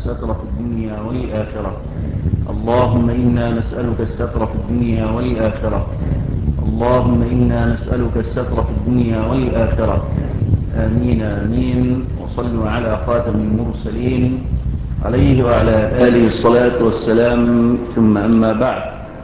الستر في الدنيا والآخرة. اللهم إنا نسألك الستر في الدنيا والآخرة. اللهم إنا نسألك الستر في الدنيا والآخرة. آمين آمين. وصلوا على خاتم المرسلين عليه وعلى آله الصلاة والسلام. ثم أما بعد،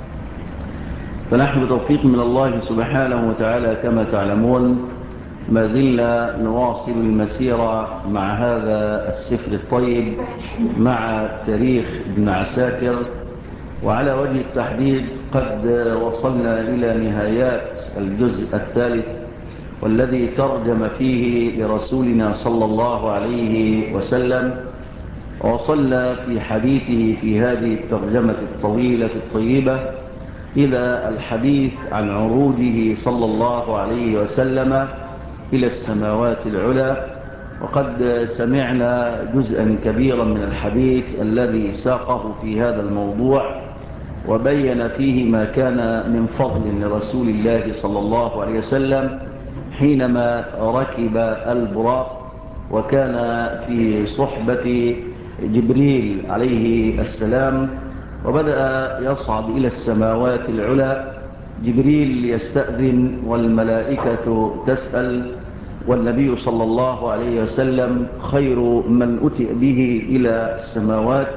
فنحن بتوفيق من الله سبحانه وتعالى كما تعلمون ما زلنا نواصل المسيرة مع هذا السفر الطيب، مع تاريخ ابن عساكر. وعلى وجه التحديد قد وصلنا إلى نهايات الجزء الثالث، والذي ترجم فيه لرسولنا صلى الله عليه وسلم. ووصلنا في حديثه في هذه الترجمة الطويلة الطيبة إلى الحديث عن عروجه صلى الله عليه وسلم إلى السماوات العلى. وقد سمعنا جزءا كبيرا من الحديث الذي ساقه في هذا الموضوع، وبين فيه ما كان من فضل لرسول الله صلى الله عليه وسلم حينما ركب البراق، وكان في صحبة جبريل عليه السلام، وبدأ يصعد إلى السماوات العلى. جبريل يستأذن والملائكة تسأل، والنبي صلى الله عليه وسلم خير من أتي به إلى السماوات.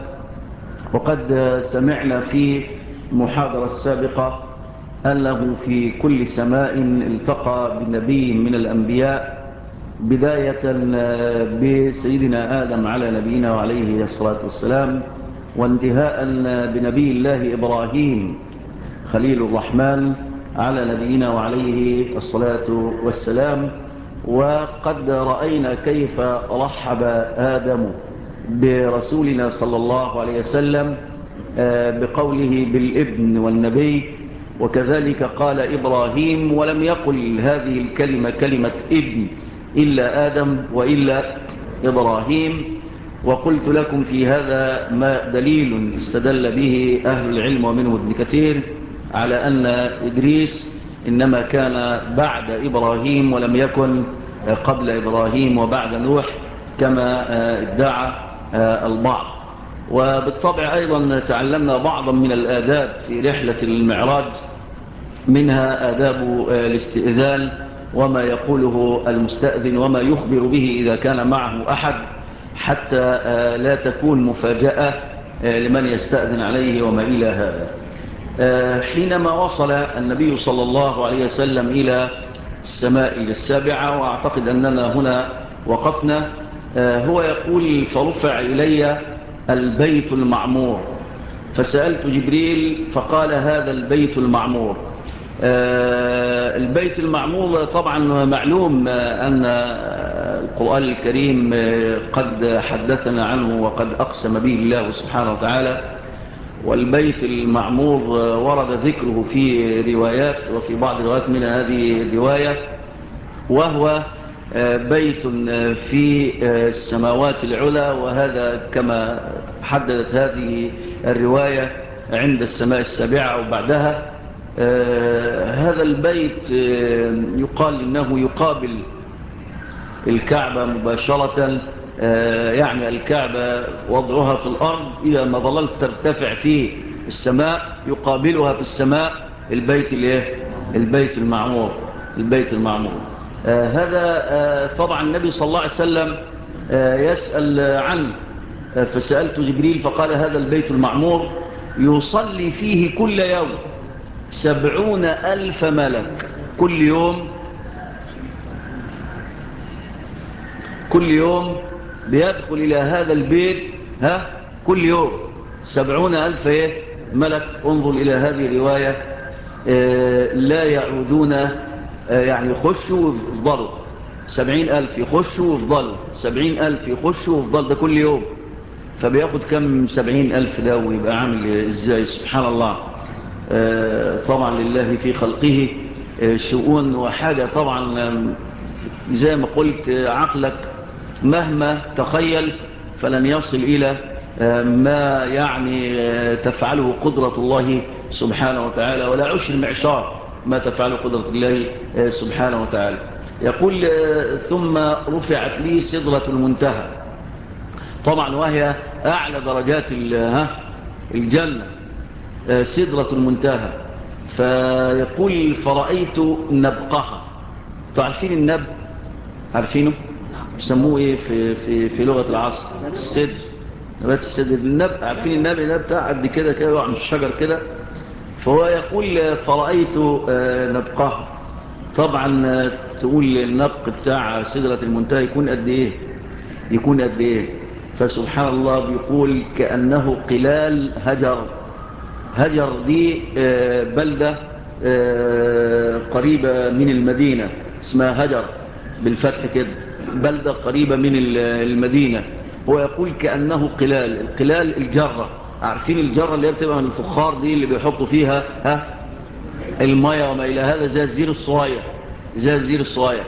وقد سمعنا في المحاضرة السابقة أنه في كل سماء التقى بنبي من الأنبياء، بداية بسيدنا آدم على نبينا وعليه الصلاة والسلام، وانتهاء بنبي الله إبراهيم خليل الرحمن على نبينا وعليه الصلاة والسلام. وقد رأينا كيف رحب آدم برسولنا صلى الله عليه وسلم بقوله بالابن والنبي، وكذلك قال إبراهيم، ولم يقل هذه الكلمة كلمة ابن إلا آدم وإلا إبراهيم. وقلت لكم في هذا ما دليل استدل به أهل العلم ومنه ابن كثير على أن إدريس إنما كان بعد إبراهيم ولم يكن قبل إبراهيم وبعد نوح كما ادعى البعض. وبالطبع أيضا تعلمنا بعضا من الآداب في رحلة المعراج، منها آداب الاستئذان وما يقوله المستأذن وما يخبر به إذا كان معه أحد، حتى لا تكون مفاجأة لمن يستأذن عليه وما إلى هذا. حينما وصل النبي صلى الله عليه وسلم إلى السماء السابعة، وأعتقد أننا هنا وقفنا، هو يقول: فرفع إلي البيت المعمور، فسألت جبريل فقال: هذا البيت المعمور. البيت المعمور طبعا معلوم أن القرآن الكريم قد حدثنا عنه وقد أقسم به الله سبحانه وتعالى. والبيت المعمور ورد ذكره في روايات، وفي بعض الروايات من هذه الرواية، وهو بيت في السماوات العلى، وهذا كما حددت هذه الرواية عند السماء السابعة وبعدها. هذا البيت يقال إنه يقابل الكعبة مباشرة، يعني الكعبة وضعها في الأرض، إذا ما ظللت ترتفع في السماء يقابلها في السماء البيت المعمور. البيت المعمور هذا طبعا النبي صلى الله عليه وسلم يسأل عنه، فسألت جبريل فقال: هذا البيت المعمور يصلي فيه كل يوم 70,000 ملك. كل يوم بيدخل إلى هذا البيت، كل يوم 70,000 ملك. انظر إلى هذه الرواية، لا يعودون، يعني يخشوا ويفضلوا 70,000، يخشوا ويفضلوا 70,000، يخشوا ويفضلوا، ده كل يوم. فبياخد كم 70,000 ده ويبقى عامل ازاي؟ سبحان الله. طبعا لله في خلقه شؤون وحاجة. طبعا زي ما قلت، عقلك مهما تخيل فلن يصل إلى ما يعني تفعله قدرة الله سبحانه وتعالى، ولا عشر معشار ما تفعله قدرة الله سبحانه وتعالى. يقول: ثم رفعت لي سدرة المنتهى. طبعا وهي أعلى درجات الجنة، سدرة المنتهى. فيقول فرأيت نبقها. تعرفين النبق؟ عارفينه؟ يسموه ايه في لغة العصر؟ السدر، نبات السدر. النبق، عارفين النبق ده بتاع قد كده كده يقع من الشجر كده. فهو يقول فرأيت نبقها. طبعا تقول النبق بتاع سدرة المنتهى يكون قد ايه؟ يكون قد ايه؟ فسبحان الله بيقول كأنه قلال هجر. هجر دي بلدة قريبة من المدينة اسمها هجر بالفتح كده، بلدة قريبة من المدينة. هو يقول كأنه قلال. القلال الجرة، عارفين الجرة اللي بتبقى من الفخار دي اللي بيحطوا فيها المية وما إلى هذا، زي الزير الصغير، زي الزير الصغير.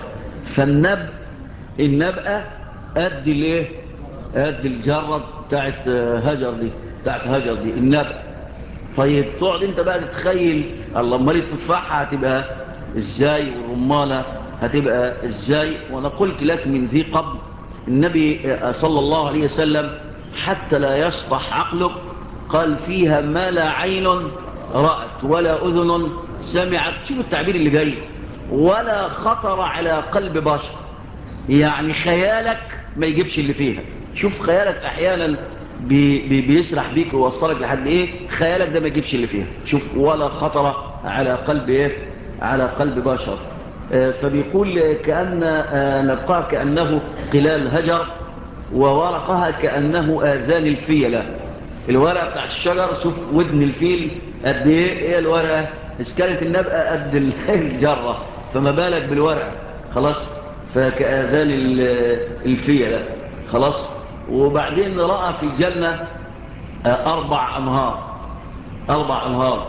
النبقى قد الايه؟ قد الجرة بتاعت هجر دي، بتاعت هجر دي النبقى. طيب تقعد انت بقى تتخيل الله امال التفاحة هتبقى ازاي والرمانة هتبقى ازاي. وانا قلت لك من ذي قبل النبي صلى الله عليه وسلم حتى لا يشطح عقلك قال فيها ما لا عين رأت ولا أذن سمعت. شوف التعبير اللي جاي، ولا خطر على قلب بشر. يعني خيالك ما يجيبش اللي فيها. شوف خيالك احيانا بيسرح بيك ويوصلك لحد ايه، خيالك ده ما يجيبش اللي فيها. شوف ولا خطر على قلب ايه، على قلب بشر. فبيقول كأن نبقى كأنه قلال هجر، وورقها كأنه آذان الفيلة. الورقة بتاع الشجر، شوف ودن الفيل قد ايه الورقة، اسكالة النبقى قد الجرة، فما بالك بالورقة. خلاص، فكآذان الفيلة. خلاص. وبعدين رأى في الجنة 4 أنهار، 4 أنهار.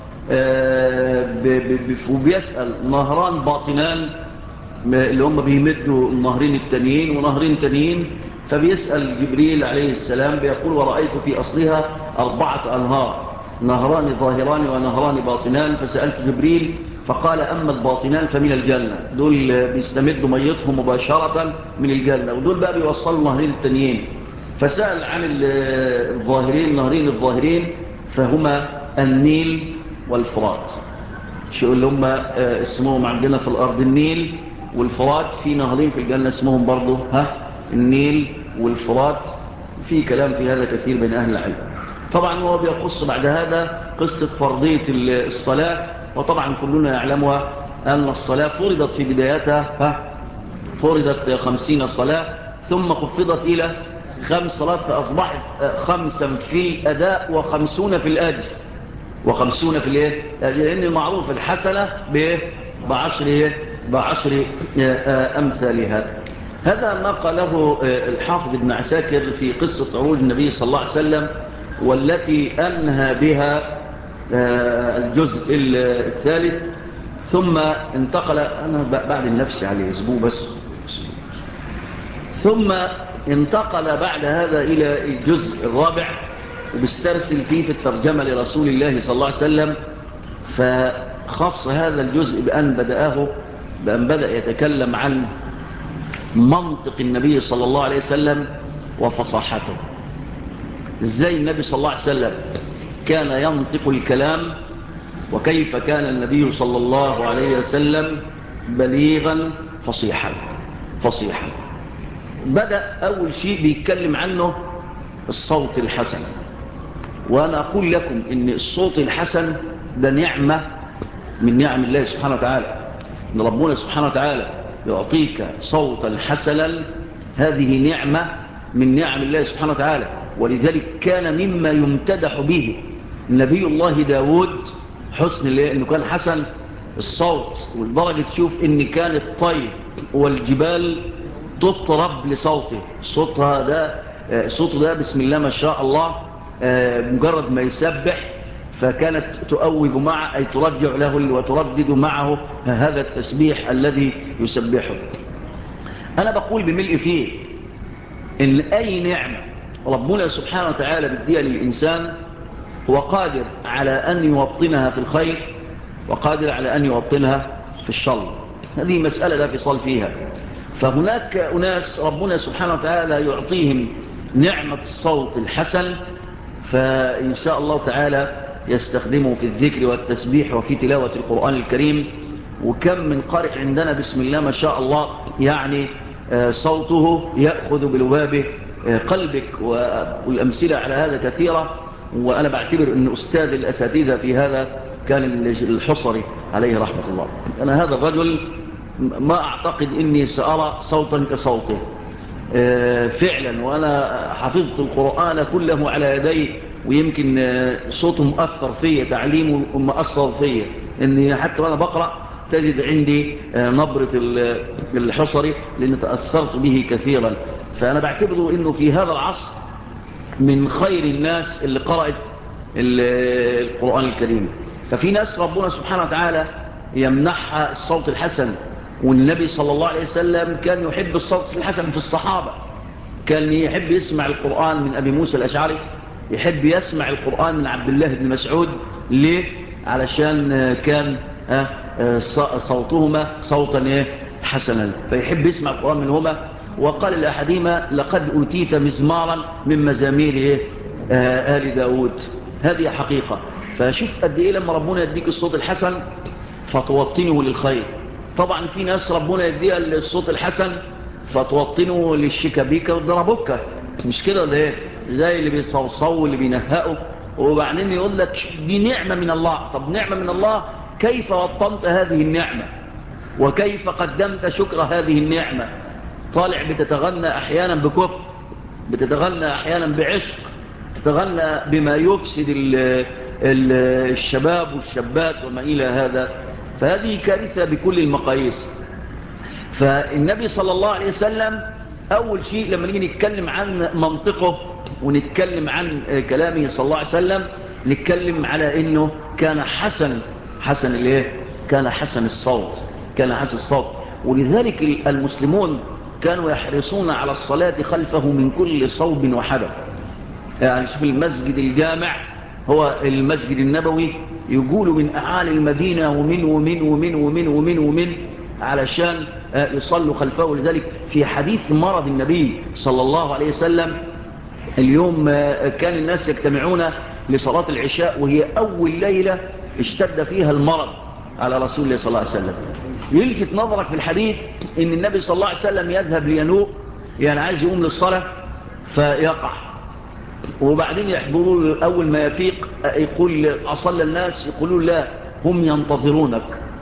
وبيسأل نهران باطنان اللي هم بيمدوا النهرين التانيين ونهرين تانيين. فبيسأل جبريل عليه السلام بيقول ورأيت في أصلها 4 أنهار، نهران ظاهران ونهران باطنان. فسألت جبريل فقال أما الباطنان فمن الجنة، دول بيستمدوا ميتهم مباشرة من الجنة، ودول بقى بيوصلوا النهرين التانيين. فسأل عن الظاهرين، النهرين الظاهرين فهما النيل والفرات. شو اللي هم اسمهم عندنا في الأرض النيل والفرات، في نهرين في الجنة اسمهم برضو النيل والفرات. في كلام في هذا كثير بين أهل العلم. طبعا هو بيقص بعد هذا قصة فرضية الصلاة. وطبعا كلنا يعلمها أن الصلاة فرضت في بدايتها فرضت 50 صلاة، ثم خفضت إلى 5 صلاة، فأصبحت 5 في الأداء و50 في الأجر، و50 في الايه، لأن المعروف الحسنة بعشر أمثالها. هذا ما قاله الحافظ ابن عساكر في قصة عروج النبي صلى الله عليه وسلم، والتي أنهى بها الجزء الثالث. ثم انتقل، أنا بعد النفس عليه أسبوع بس، ثم انتقل بعد هذا إلى الجزء الرابع، وبيسترسل فيه في الترجمة لرسول الله صلى الله عليه وسلم. فخص هذا الجزء بأن بدأ يتكلم عن منطق النبي صلى الله عليه وسلم وفصاحته. ازاي النبي صلى الله عليه وسلم كان ينطق الكلام، وكيف كان النبي صلى الله عليه وسلم بليغا فصيحا. بدأ أول شيء بيتكلم عنه الصوت الحسن. وأنا أقول لكم إن الصوت الحسن ده نعمة من نعم الله سبحانه وتعالى، إن ربنا سبحانه وتعالى يعطيك صوتا حسنا، هذه نعمة من نعم الله سبحانه وتعالى. ولذلك كان مما يمتدح به نبي الله داود حسن إنه كان حسن الصوت، والدرجة تشوف إن كان الطير والجبال تطرب لصوته. صوته ده بسم الله ما شاء الله، مجرد ما يسبح فكانت تؤوب معه، أي ترجع له وتردد معه هذا التسبيح الذي يسبحه. أنا بقول بملء فيه إن أي نعمة ربنا سبحانه وتعالى بديها للإنسان هو قادر على أن يوطنها في الخير، وقادر على أن يوطنها في الشر. هذه مسألة لا فصال فيها. فهناك أناس ربنا سبحانه وتعالى يعطيهم نعمة الصوت الحسن، فإن شاء الله تعالى يستخدمه في الذكر والتسبيح وفي تلاوة القرآن الكريم. وكم من قارئ عندنا بسم الله ما شاء الله، يعني صوته يأخذ بلباب قلبك، والأمثلة على هذا كثيرة. وأنا بعتبر أن أستاذ الأساتذة في هذا كان الحصري عليه رحمة الله. أنا هذا الرجل ما أعتقد أني سأرى صوتا كصوته فعلا، وأنا حفظت القرآن كله على يدي، ويمكن صوته مؤثر فيه، تعليمه مؤثر فيه، أني حتى وأنا بقرأ تجد عندي نبرة الحصري لأن تأثرت به كثيرا. فأنا بعتبره أنه في هذا العصر من خير الناس اللي قرأت القرآن الكريم. ففي ناس ربنا سبحانه وتعالى يمنحها الصوت الحسن، والنبي صلى الله عليه وسلم كان يحب الصوت الحسن في الصحابة. كان يحب يسمع القرآن من أبي موسى الأشعري، يحب يسمع القرآن من عبد الله بن مسعود. ليه؟ علشان كان صوتهما صوتا حسنا، فيحب يسمع القرآن منهما. وقال لأحدهما لقد أوتيت مزمارا من مزامير آل داود. هذه حقيقة. فشوف قد إيه لما ربنا يديك الصوت الحسن فتوطنه للخير. طبعا في ناس ربنا يديها الصوت الحسن فتوطنه للشيكابيكا والدرابوكا، مش كده ولا ايه؟ زي اللي بيصوصوا واللي بينهقوا، وبعدين يقول لك دي نعمة من الله. طب نعمة من الله، كيف وطنت هذه النعمة وكيف قدمت شكر هذه النعمة؟ طالع بتتغنى أحيانا بكفر، بتتغنى أحيانا بعشق، تتغنى بما يفسد الشباب والشابات وما إلى هذا. فهذه كارثة بكل المقاييس. فالنبي صلى الله عليه وسلم أول شيء لما نيجي نتكلم عن منطقه ونتكلم عن كلامه صلى الله عليه وسلم، نتكلم على أنه كان حسن الايه؟ كان حسن الصوت، كان حسن الصوت. ولذلك المسلمون كانوا يحرصون على الصلاة خلفه من كل صوب وحدث. يعني شوف المسجد الجامع هو المسجد النبوي، يقولوا من أعالي المدينة ومن ومن ومن ومن ومن ومن علشان يصلوا خلفه. لذلك في حديث مرض النبي صلى الله عليه وسلم اليوم كان الناس يجتمعون لصلاة العشاء، وهي أول ليلة اشتد فيها المرض على رسول الله صلى الله عليه وسلم. يلفت نظرك في الحديث ان النبي صلى الله عليه وسلم يذهب لينوء، يعني عايز يقوم للصلاة فيقع، وبعدين يحضروا أول ما يفيق يقول أصلى الناس، يقولون لا هم ينتظرونك،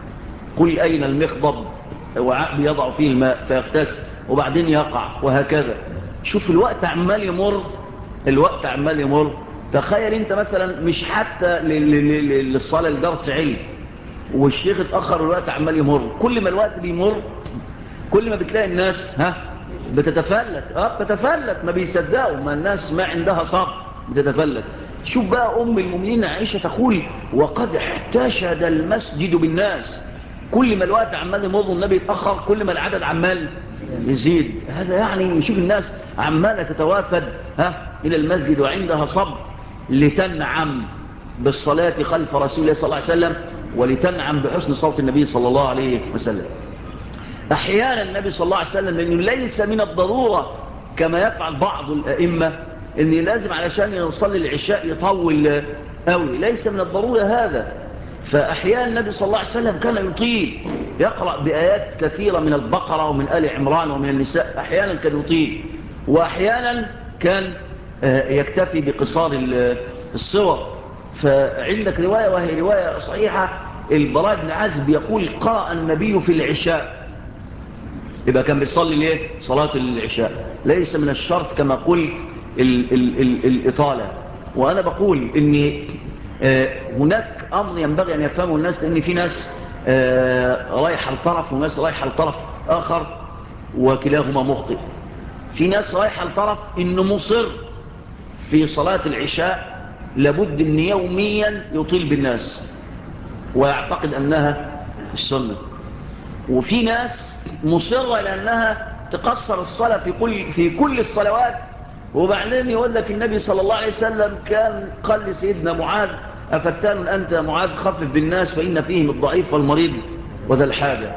قل أين المخضب، وعاء بيضع فيه الماء فيغتسل، وبعدين يقع، وهكذا. شوف الوقت عمال يمر، الوقت عمال يمر. تخيل انت مثلا مش حتى للصلاة لدرس علم، والشيخ اتأخر والوقت عمال يمر. كل ما الوقت بيمر كل ما بتلاقي الناس بتتفلت، بتتفلت، ما بيصدقوا، ما الناس ما عندها صبر، بتتفلت. شوف بقى أم المؤمنين عائشة تقول وقد احتشد المسجد بالناس. كل ما الوقت عمال يمر والنبي يتأخر كل ما العدد عمال يزيد. هذا يعني شوف الناس عمالة تتوافد إلى المسجد وعندها صبر لتنعم بالصلاة خلف رسول الله صلى الله عليه وسلم، ولتنعم بحسن صوت النبي صلى الله عليه وسلم. أحيانا النبي صلى الله عليه وسلم لأنه ليس من الضرورة كما يفعل بعض الأئمة أن لازم علشان يصلي العشاء يطول قوي، ليس من الضرورة هذا. فأحيانا النبي صلى الله عليه وسلم كان يطيل، يقرأ بآيات كثيرة من البقرة ومن آل عمران ومن النساء، أحيانا كان يطيل، وأحيانا كان يكتفي بقصار الصور. فعندك رواية وهي رواية صحيحة، البراء بن عازب يقول قرأ النبي في العشاء، يبقى كان بيصلي ليه؟ صلاة العشاء. ليس من الشرط كما قلت الإطالة. وأنا بقول إن هناك أمر ينبغي أن يفهمه الناس، لأن في ناس رايحة لطرف وناس رايحة لطرف آخر وكلاهما مخطئ. في ناس رايحة لطرف إنه مصر في صلاة العشاء لابد أن يوميا يطيل بالناس ويعتقد أنها السنة، وفي ناس مصرة لأنها تقصر الصلاة في كل الصلوات. وبعدين يقول لك النبي صلى الله عليه وسلم كان قال لسيدنا معاذ أفتان أنت معاذ خفف بالناس فإن فيهم الضعيف والمريض وذا الحاجة.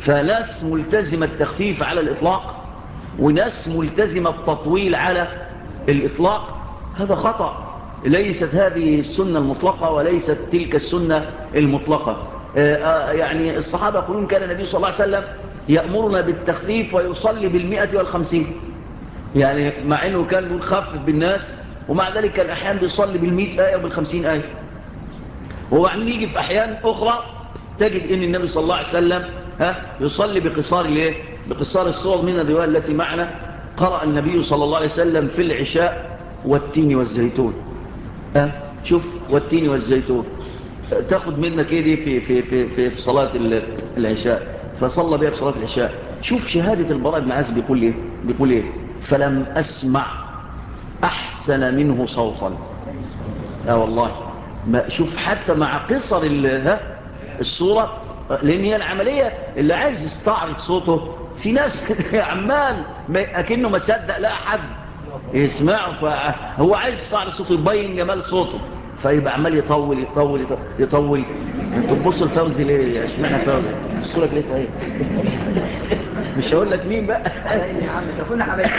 فناس ملتزمة التخفيف على الإطلاق، وناس ملتزمة التطويل على الإطلاق هذا خطأ. ليست هذه السنة المطلقة وليست تلك السنة المطلقة. يعني الصحابة يقولون كان النبي صلى الله عليه وسلم يأمرنا بالتخفيف ويصلي بالمئة والخمسين، يعني مع أنه كان يخفف بالناس ومع ذلك كان أحيانا بيصلي بالمئة آية وبالخمسين آية. وبعدين يجي في أحيان أخرى تجد أن النبي صلى الله عليه وسلم يصلي بقصار الصور. من الرواية التي معنا قرأ النبي صلى الله عليه وسلم في العشاء والتين والزيتون. شوف والتين والزيتون تاخد منك ايه دي في صلاة العشاء، فصلى بها في صلاة العشاء. شوف شهادة البراء بن عازب بيقول ايه فلم أسمع أحسن منه صوتا. والله ما شوف حتى مع قصر الصورة، لأن هي العملية اللي عايز يستعرض صوته في ناس عمال أكنه ما صدق لا أحد يسمعه، فهو عايز يستعرض صوته يبين جمال صوته، فيبقى عمال يطول يطول يطول, يطول. انتوا تبصوا لفوزي ليه؟ اشمعنى فوزي؟ بصوا لك ليه صحيح؟ مش هقول لك مين بقى. يا عم كنا حبايبي.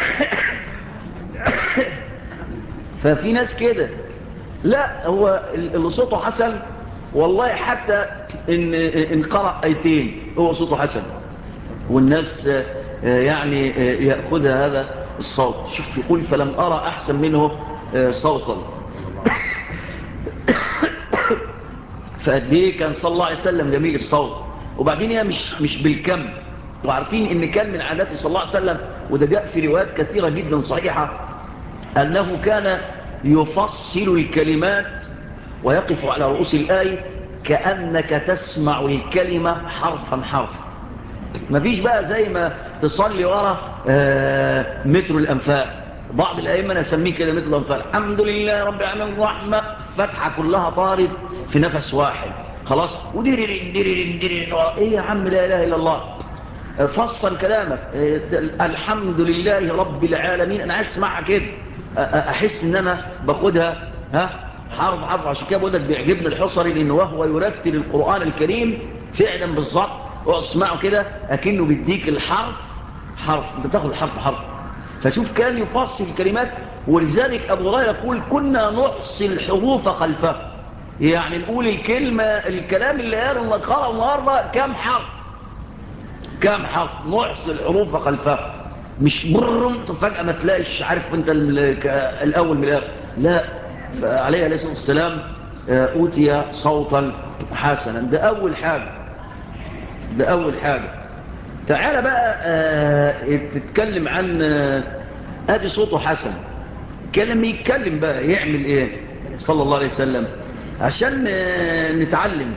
ففي ناس كده لا، هو اللي صوته حسن والله حتى إن قرأ آيتين هو صوته حسن والناس يعني يأخذها هذا الصوت. شوف يقول فلم أرى أحسن منه صوتا. فقديه كان صلى الله عليه وسلم جميل الصوت. وبعدين هي مش بالكم، وعارفين ان كان من عاداته صلى الله عليه وسلم، وده جاء في روايات كثيرة جدا صحيحة، أنه كان يفصل الكلمات ويقف على رؤوس الآية كأنك تسمع الكلمة حرفا حرفا. ما فيش بقى زي ما تصلي ورا متر الأنفال. بعض الأئمة نسميه كده متر الأنفال، الحمد لله رب العالمين الرحمة، فتحة كلها طارد في نفس واحد خلاص، وديرين ديرين ديرين. ايه يا عم لا إله إلا الله، فصل كلامك الحمد لله رب العالمين. أنا عايز اسمعها كده، أحس إن أنا باخدها حرف حرف. عشان كده بقول لك بيعجبني الحصري، لأنه وهو يرتل القرآن الكريم فعلا بالظبط، واسمعه كده أكنه بيديك الحرف حرف، أنت تاخد الحرف حرف. فشوف كان يفصل الكلمات. ولذلك أبو هريرة يقول كنا نحصي الحروف خلفه، يعني نقول الكلمة الكلام اللي قاله قرأ النهارده كم حرف كم حرف، نحصي الحروف خلفه، مش برمت فجأة ما تلاقيش عارف انت الأول من الآخر. لا، عليه الصلاة والسلام أوتي صوتا حسنا. ده أول حاجة. تعال بقى تتكلم عن ادي صوته حسن. لما يتكلم بقى يعمل ايه صلى الله عليه وسلم عشان نتعلم؟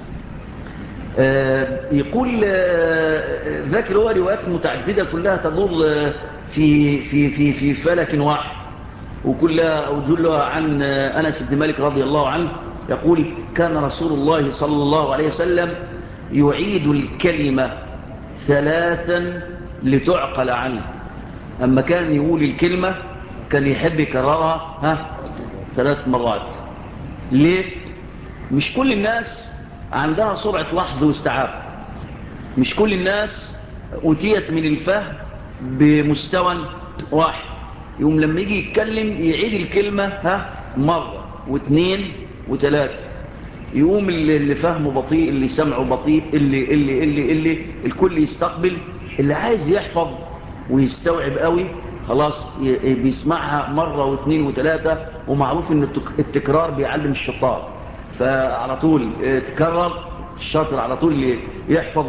يقول ذاكر هو روايات متعددة كلها تدور في فلك واحد، وكلها أوجلها عن أنس بن مالك رضي الله عنه. يقول كان رسول الله صلى الله عليه وسلم يعيد الكلمة 3 لتعقل عنه. أما كان يقول الكلمة كان يحب يكررها 3 مرات. ليه؟ مش كل الناس عندها سرعة لحظ واستيعاب، مش كل الناس أتيت من الفهم بمستوى واحد. يوم لما يجي يتكلم يعيد الكلمة مرة واثنين وثلاثة، يقوم اللي فهمه بطيء، اللي سمعه بطيء، اللي الكل يستقبل. اللي عايز يحفظ ويستوعب قوي خلاص بيسمعها مرة واثنين وثلاثة. ومعروف ان التكرار بيعلم الشطار، فعلى طول تكرر الشاطر على طول يحفظ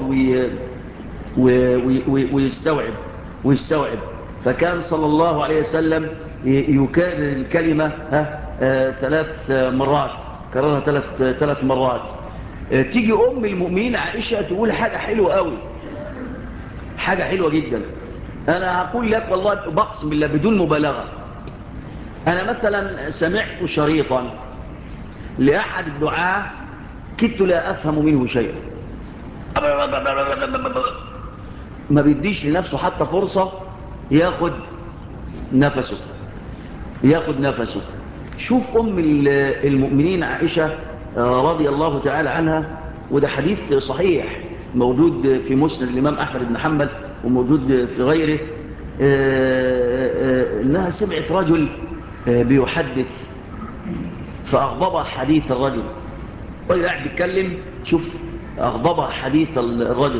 ويستوعب. فكان صلى الله عليه وسلم يكرر الكلمة 3 مرات، كررها 3 مرات. تيجي أم المؤمنين عائشة تقول حاجة حلوة قوي، حاجة حلوة جدا. أنا هقول لك والله بقسم بالله بدون مبالغة، أنا مثلا سمعت شريطا لأحد الدعاة كنت لا أفهم منه شيئا، ما بيديش لنفسه حتى فرصة ياخد نفسه. شوف أم المؤمنين عائشة رضي الله تعالى عنها، وده حديث صحيح موجود في مسند الإمام أحمد بن حنبل وموجود في غيره. إنها سمعت رجل بيحدث فأغضبها حديث الرجل. الرجل قاعد بيتكلم، شوف أغضبها حديث الرجل.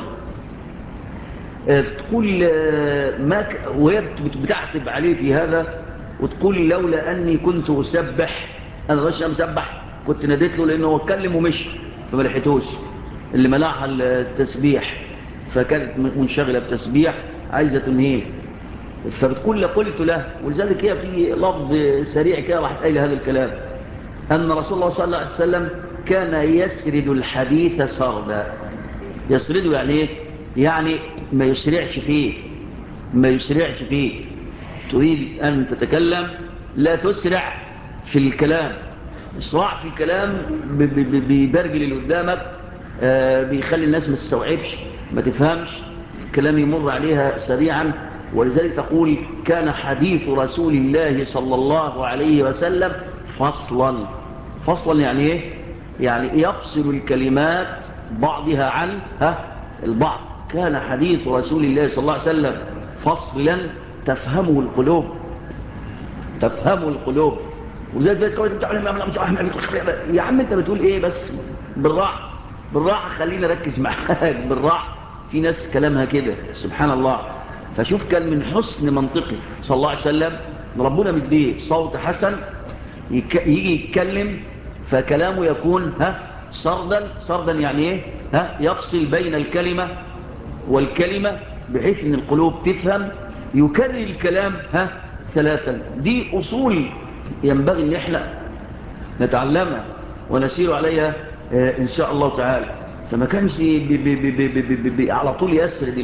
تقول وهي بتعتب عليه في هذا، وتقول لولا أني كنت أسبح، أنا مش مسبح، كنت ناديت له لأنه اتكلم ومشي فما لحقتوش، اللي منعها التسبيح فكانت منشغلة بتسبيح عايزة تنهيه. فبتقول قلت له، ولذلك هي في لفظ سريع كده راح تقول هذا الكلام، أن رسول الله صلى الله عليه وسلم كان يسرد الحديث سردا. يسرده يعني إيه؟ يعني ما يسرعش فيه، ما يسرعش فيه. تريد أن تتكلم لا تسرع في الكلام. إسراع في الكلام بيبرجل اللي قدامك، بيخلي الناس ما تستوعبش، ما تفهمش الكلام، يمر عليها سريعا. ولذلك تقول كان حديث رسول الله صلى الله عليه وسلم فصلا. فصلا يعني ايه؟ يعني يفصل الكلمات بعضها عن البعض. كان حديث رسول الله صلى الله عليه وسلم فصلا تفهمه القلوب، تفهمه القلوب. ولذلك يا عم انت بتقول ايه؟ بس بالراحه بالراحه، خلينا نركز معاك بالراحه. في ناس كلامها كده سبحان الله. فشوف كان من حسن منطقه صلى الله عليه وسلم، ربنا مديه صوت حسن، يجي يتكلم فكلامه يكون سردا. سردا يعني ايه؟ يفصل بين الكلمه والكلمه بحيث ان القلوب تفهم. يكرر الكلام ثلاثا. دي اصول ينبغي ان احنا نتعلمها ونسير عليها ان شاء الله تعالى. فما كانش على طول يسرد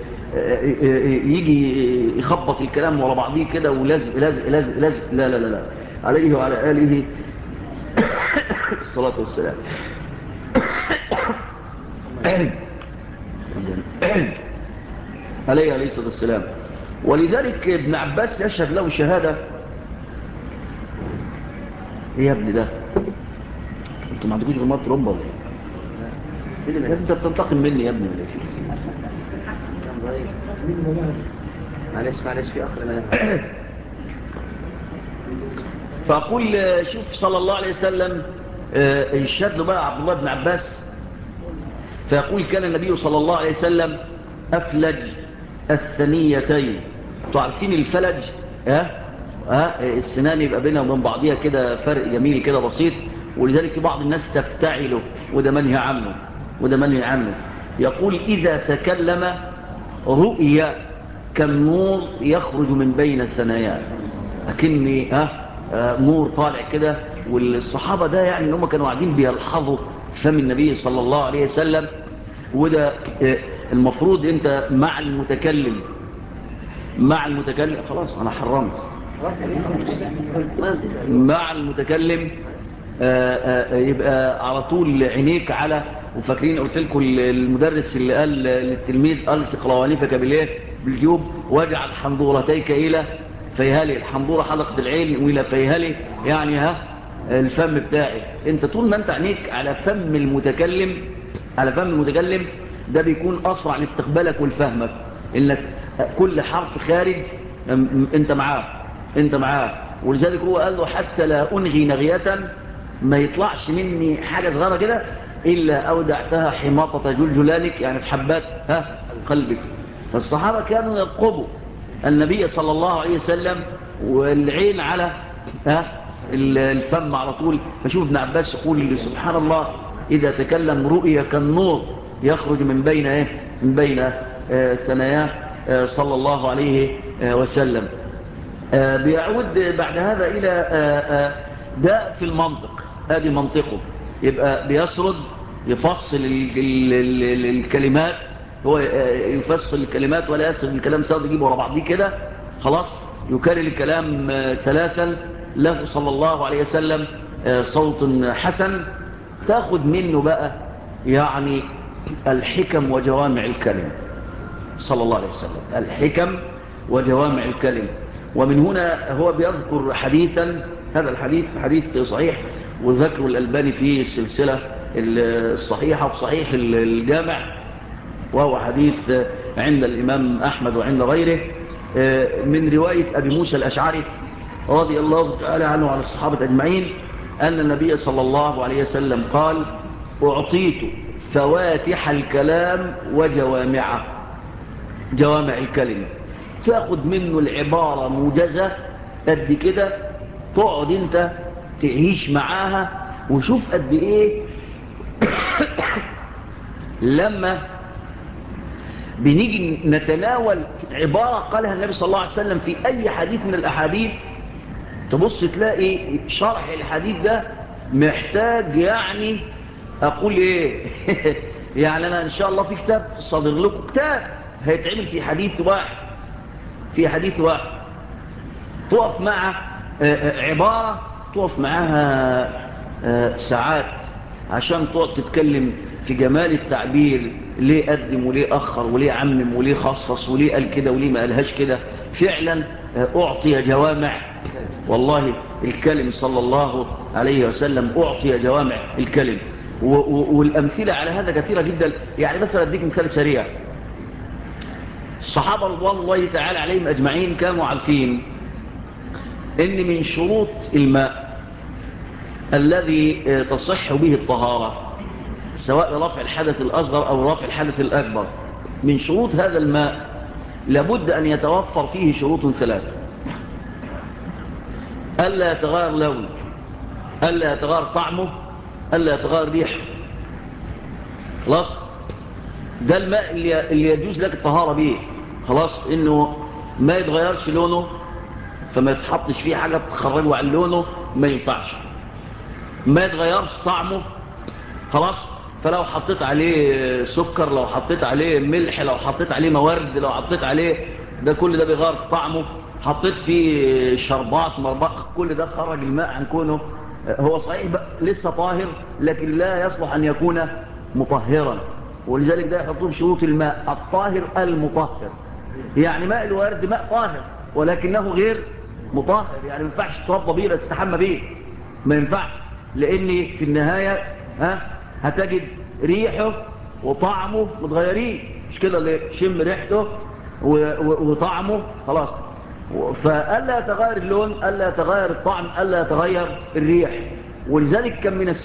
يجي يخبط الكلام ورا بعضيه كده ولازق لازق لازق لازق. لا لا لا لا، عليه وعلى آله الصلاة والسلام. عليه الصلاة والسلام. ولذلك ابن عباس يشهد له شهادة. ايه يا ابني ده؟ انتوا ما عندكوش غير ميه رمبه ولا ايه؟ انت بتنتقم مني يا ابني ولا ايه؟ معلش في اخر فاقول شوف صلى الله عليه وسلم يشهد له بقى عبد الله بن عباس، فيقول كان النبي صلى الله عليه وسلم افلج الثنيتين. انتوا عارفين الفلج؟ السنان يبقى بينها وبين بعضيها كده فرق جميل كده بسيط، ولذلك في بعض الناس تفتعله، وده منهي عنه، وده منهي عنه. يقول إذا تكلم رؤيا كالنور يخرج من بين الثنايا، لكني نور طالع كده. والصحابة ده يعني انهم كانوا قاعدين بيلحظوا فم النبي صلى الله عليه وسلم. وده المفروض انت مع المتكلم، مع المتكلم خلاص انا حرمت مع المتكلم يبقى على طول عينيك على. وفاكرين قلت لكم المدرس اللي قال للتلميذ الصق روانفك بالايه؟ بالجيوب، واجعل حنظورتيك الى فيهلي. الحنظوره حلقه العين، والى فيهلي يعني الفم بتاعي. انت طول ما انت عينيك على فم المتكلم، على فم المتكلم، ده بيكون اسرع لاستقبالك ولفهمك، انك كل حرف خارج انت معاه، انت معاه. ولذلك هو قال له حتى لا انغي نغية، ما يطلعش مني حاجة صغيرة كده إلا أودعتها حماطة جلجلانك، يعني في حبات قلبك. فالصحابة كانوا يرقبوا النبي صلى الله عليه وسلم والعين على الفم على طول. فشوف ابن عباس يقول سبحان الله إذا تكلم رؤيا كالنور يخرج من بين من بين ثناياه صلى الله عليه وسلم. بيعود بعد هذا إلى ده في المنطق، هذه منطقه. يبقى بيسرد، يفصل الكلمات، هو يفصل الكلمات ولا يسرد الكلام سرد يجيبه ورا بعضيه كده خلاص. يكرر الكلام ثلاثا. له صلى الله عليه وسلم صوت حسن، تاخد منه بقى يعني الحكم وجوامع الكلم صلى الله عليه وسلم، الحكم وجوامع الكلم. ومن هنا هو بيذكر حديثا، هذا الحديث حديث صحيح وذكر الألباني في السلسلة الصحيحة في صحيح الجامع، وهو حديث عند الإمام أحمد وعند غيره. من رواية أبي موسى الأشعري رضي الله تعالى عنه وعن الصحابة أجمعين أن النبي صلى الله عليه وسلم قال: أعطيت فواتح الكلام وجوامعه. جوامع الكلمة تأخذ منه العبارة موجزة قد كده، تقعد انت تعيش معاها وشوف قد ايه لما بنيجي نتناول عبارة قالها النبي صلى الله عليه وسلم في أي حديث من الأحاديث، تبص تلاقي شرح الحديث ده محتاج يعني أقول إيه يعني أنا إن شاء الله في كتاب صادر لكم، كتاب هيتعمل في حديث واحد، في حديث واحد تقف مع عبارة تقف معها ساعات عشان تقعد تتكلم في جمال التعبير، ليه قدم وليه أخر وليه عمم وليه خصص وليه قال كده وليه ما قالهاش كده. فعلا أعطي جوامع، والله الكلم صلى الله عليه وسلم أعطي جوامع الكلم. والأمثلة على هذا كثيرة جدا. يعني مثلا أديك مثال سريع. الصحابة رضوان الله تعالى عليهم أجمعين كانوا عارفين إن من شروط الماء الذي تصح به الطهارة سواء رفع الحدث الأصغر أو رفع الحدث الأكبر، من شروط هذا الماء لابد أن يتوفر فيه شروط ثلاثة: ألا يتغير لونه، ألا يتغير طعمه، ألا يتغير ريحه. خلاص، ده الماء اللي يجوز لك الطهارة به. خلاص، إنه ما يتغيرش لونه، فما يتحطش فيه حاجة تخرجه عن لونه، ما ينفعش. ما يتغيرش طعمه، خلاص، فلو حطيت عليه سكر، لو حطيت عليه ملح، لو حطيت عليه موارد، لو حطيت عليه ده كل ده بيغير في طعمه. حطيت فيه شربات مربى، كل ده خرج الماء عن كونه هو صحيح لسه طاهر، لكن لا يصلح أن يكون مطهرا. ولذلك ده يحطوه في شروط الماء الطاهر المطهر. يعني ماء الورد ماء طاهر ولكنه غير مطهر، يعني ما ينفعش تتوضى بيه تستحمى بيه، ما ينفعش، لأن في النهاية هتجد ريحه وطعمه متغيرين، مش كده؟ اللي شم ريحته وطعمه خلاص. فألا يتغير اللون، ألا يتغير الطعم، ألا يتغير الريح. ولذلك كان من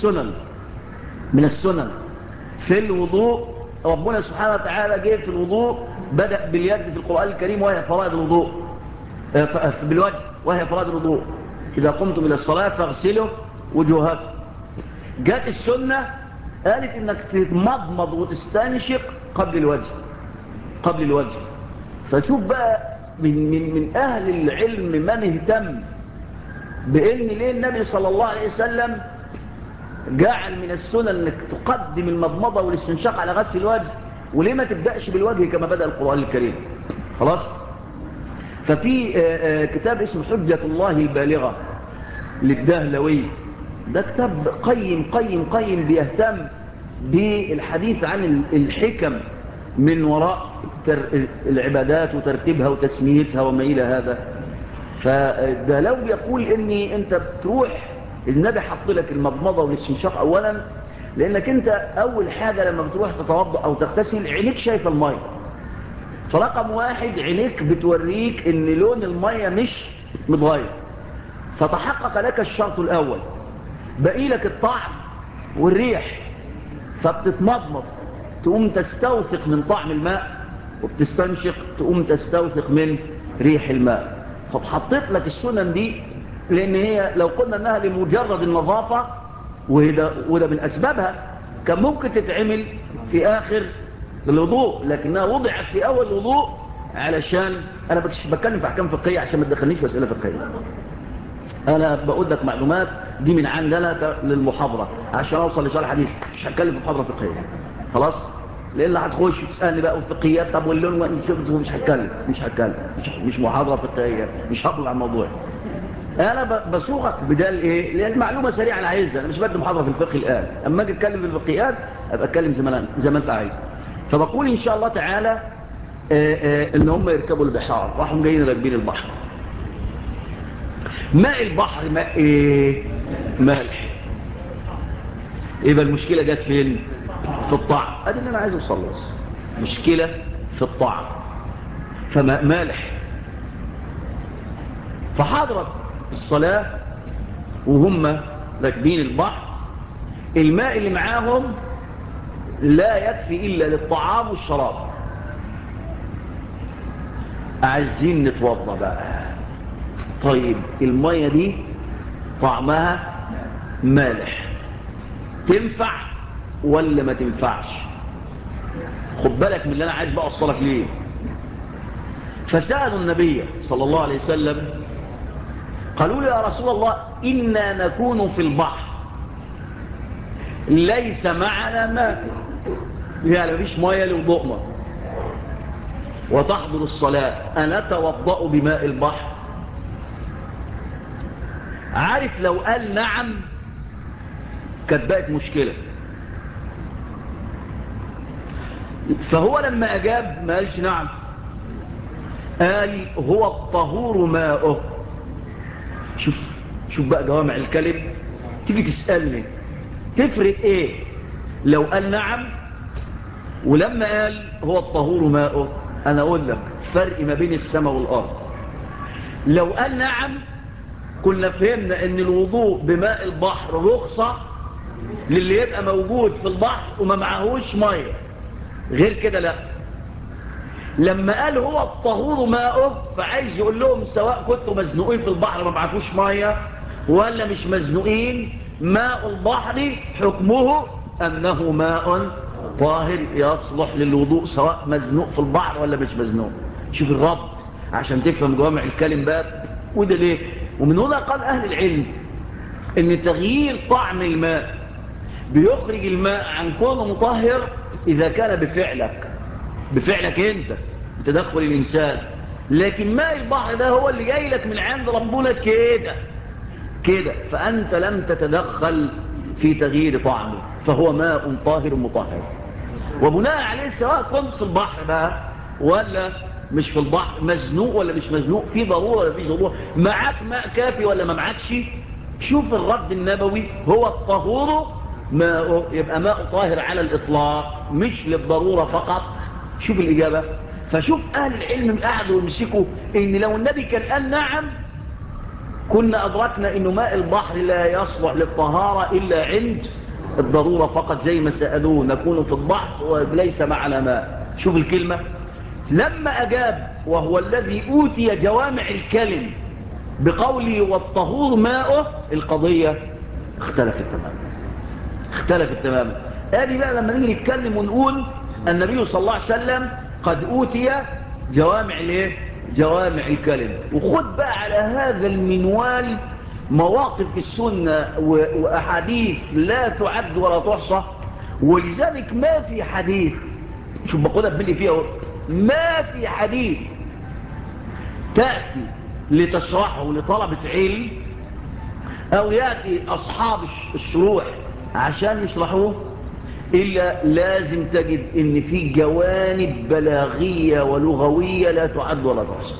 السنن في الوضوء، ربنا سبحانه وتعالى جه في الوضوء بدأ باليد في القرآن الكريم وهي فرائض الوضوء، بالوجه وهي فرائض الوضوء: إذا قمتم إلى الصلاة فاغسلوا وجوهكم. جاءت السنة قالت إنك تتمضمض وتستنشق قبل الوجه. فشوف بقى من أهل العلم من اهتم بأن ليه النبي صلى الله عليه وسلم جعل من السنة أنك تقدم المضمضة والاستنشاق على غسل الوجه، وليه ما تبدأش بالوجه كما بدأ القرآن الكريم. خلاص. ففي كتاب اسمه حجة الله البالغة للدهلوي، ده كتاب قيم بيهتم بالحديث عن الحكم من وراء العبادات وترتيبها وتسميتها وما إلى هذا. فده لو بيقول إني أنت بتروح، النبي حط لك المضمضة والاستنشاق أولا، لأنك أنت أول حاجة لما بتروح تتوضأ أو تغتسل عينيك شايفة المية، فرقم واحد عينيك بتوريك إن لون المية مش متغير، فتحقق لك الشرط الأول. بقي لك الطعم والريح، فبتتمضمض تقوم تستوثق من طعم الماء، وبتستنشق تقوم تستوثق من ريح الماء. فتحطيت لك السنن دي، لأن هي لو قلنا أنها لمجرد النظافة، وده من أسبابها، كان ممكن تتعمل في آخر الوضوء، لكنها وضعت في أول الوضوء علشان أنا بتكلم في أحكام فقهية عشان ما تدخلنيش في أسئلة فقهية. أنا بقول لك معلومات دي من عندنا للمحاضرة عشان أوصل لسؤال حديث، مش هتكلم في محاضرة فقهية. خلاص، لأن هتخش وتسألني بقى الفقهيات، طب واللون مش هتكلم، مش محاضرة فقهية، مش هطلع عن الموضوع. أنا بسوقك بدال إيه؟ لأن المعلومة سريعة أنا عايزها، أنا مش بدي محاضرة في الفقه الآن، أما أجي أتكلم في الفقهيات أبقى أتكلم زي ما أنت عايز. فبقول إن شاء الله تعالى إن هم يركبوا البحار، راحوا جايين راكبين البحر. ماء البحر ماء إيه؟ مالح. يبقى المشكلة جت فين؟ في الطعم. ادي اللي انا عايز اوصل له، مشكلة في الطعم. فماء مالح فحضرت الصلاة وهم راكبين البحر، الماء اللي معاهم لا يكفي إلا للطعام والشراب. عايزين نتوضى بقى. طيب المية دي طعمها مالح، تنفع ولا ما تنفعش؟ خد بالك من اللي أنا عايز بقى أوصلك ليه. فسألوا النبي صلى الله عليه وسلم، قالوا له يا رسول الله إنا نكون في البحر ليس معنا ماء، يعني مفيش مية لوضوءنا، وتحضر الصلاة أنتوضأ بماء البحر؟ عارف لو قال نعم كانت بقت مشكلة. فهو لما أجاب ما قالش نعم، قال هو الطهور ماؤه. شوف بقى جوامع الكلم. تيجي تسألني تفرق ايه لو قال نعم ولما قال هو الطهور ماؤه؟ انا اقول لك فرق ما بين السماء والارض. لو قال نعم كنا فهمنا ان الوضوء بماء البحر رخصة للي يبقى موجود في البحر وما معهوش مية، غير كده لا. لما قال هو الطهور ماؤه فعايز يقول لهم سواء كنتوا مزنوقين في البحر ما معكوش مية ولا مش مزنوقين، ماء البحر حكمه أنه ماء طاهر يصلح للوضوء سواء مزنوق في البحر ولا مش مزنوق. شوف الرب عشان تفهم جوامع الكلم باب. وده ليه؟ ومن هنا قال أهل العلم ان تغيير طعم الماء بيخرج الماء عن كونه مطهر إذا كان بفعلك انت بتدخل الإنسان. لكن ماء البحر ده هو اللي جاي لك من عند ربنا كده، فأنت لم تتدخل في تغيير طعمه، فهو ماء طاهر مطهر. وبناء عليه سواء كنت في البحر بقى ولا مش في البحر، مزنوق ولا مش مزنوق، في ضرورة ولا فيش ضرورة، معاك ماء كافي ولا ما معكش، شوف الرد النبوي هو الطهور ماء، يبقى ماء طاهر على الإطلاق مش للضرورة فقط. شوف الإجابة. فشوف أهل العلم قعدوا يمسكوا إن لو النبي كان قال نعم كنا أدركنا إنه ماء البحر لا يصلح للطهارة إلا عند الضرورة فقط، زي ما سألوه نكون في البحر وليس معنا ماء. شوف الكلمة. لما أجاب وهو الذي أوتي جوامع الكلم بقوله والطهور ماؤه، القضية اختلفت تماما. هذه بقى لما نيجي نتكلم ونقول النبي صلى الله عليه وسلم قد أوتي جوامع الكلم. وخد بقى على هذا المنوال مواقف السنة وأحاديث لا تعد ولا تحصى. ولذلك ما في حديث، شوف بقولها بملي فيها، ما في حديث تأتي لتشرحه لطلبة علم أو يأتي أصحاب الشروح عشان يشرحوه إلا لازم تجد إن في جوانب بلاغية ولغوية لا تعد ولا تحصى.